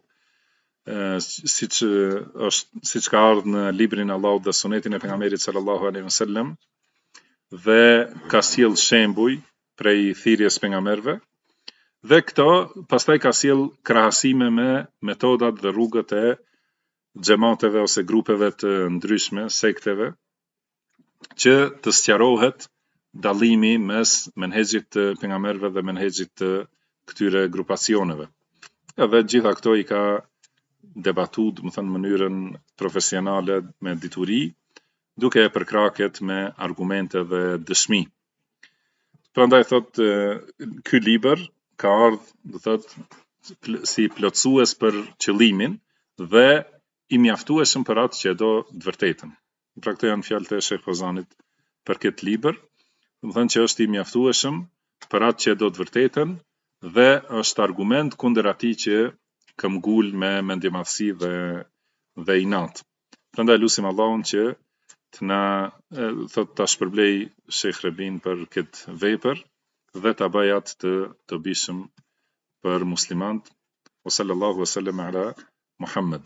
siç ka ardhur në librin e Allahut dhe sunetin e pejgamberit sallallahu alaihi wasallam, dhe ka sjell shembuj prej thirrjes pejgamberëve Dhe këto pastaj ka sjell krahasime me metodat dhe rrugët e xhamateve ose grupeve të ndryshme, sekteve, që të sqarohet dallimi mes menhexhit të pejgamberëve dhe menhexhit të këtyre grupacioneve. Edhe gjitha këto i ka debatu, do të thënë në mënyrën profesionale me dituri, duke e përkraket me argumente dhe dëshmi. Prandaj thot ky libër ka ardhur, do thot, si plotësues për qëllimin dhe i mjaftueshëm për atë që e do të vërtetën. Pra këto janë fjalët e Sheh Fozanit për këtë libër, do të thënë që është i mjaftueshëm për atë që e do të vërtetën dhe është argument kundër atij që këmbgul me mendjemadhësi dhe inat. Prandaj lutim Allahun që të na thot ta shpërblej Sheikh Rebin për këtë vepër dhe ta bëj atë të dobishëm për muslimant. O sallallahu wasallam ala Muhammed.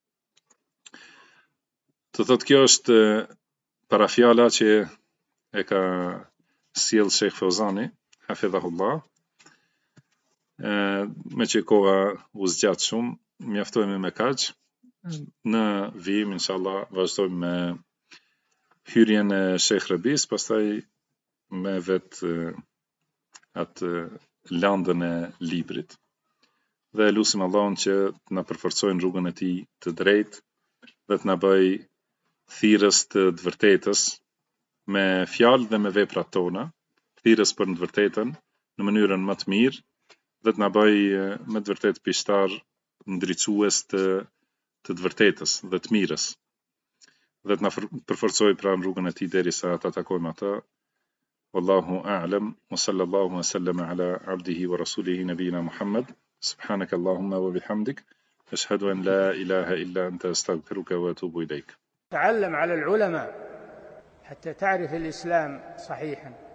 Të thot kjo është parafjala që e ka sjell Sheikh Fozani, hafidhahullah. Me që koha u zgjat shumë, mjaftojmë me kaq. Në vijim inshallah vazhdojmë me hyrjen e Sheikh Rebis, pastaj me vetë atë landën e librit. Dhe lutim Allahun që të na përforcojnë rrugën e tij të drejtë dhe të na bëj thirrës të vërtetës me fjalë dhe me veprat tona, thirrës për të vërtetën në mënyrën më të mirë dhe të na bëj me të vërtetë pishtar ndriçues të vërtetës dhe të mirës. Dhe të na përforcoj pra në rrugën e tij derisa ta takojmë atë. Wallahu a'lam wa sallallahu wa sallam ala abdihi wa rasulihi nabina Muhammad. سبحانك اللهم وبحمدك أشهد أن لا إله إلا أنت أستغفرك وأتوب إليك. تعلم على العلماء حتى تعرف الإسلام صحيحا.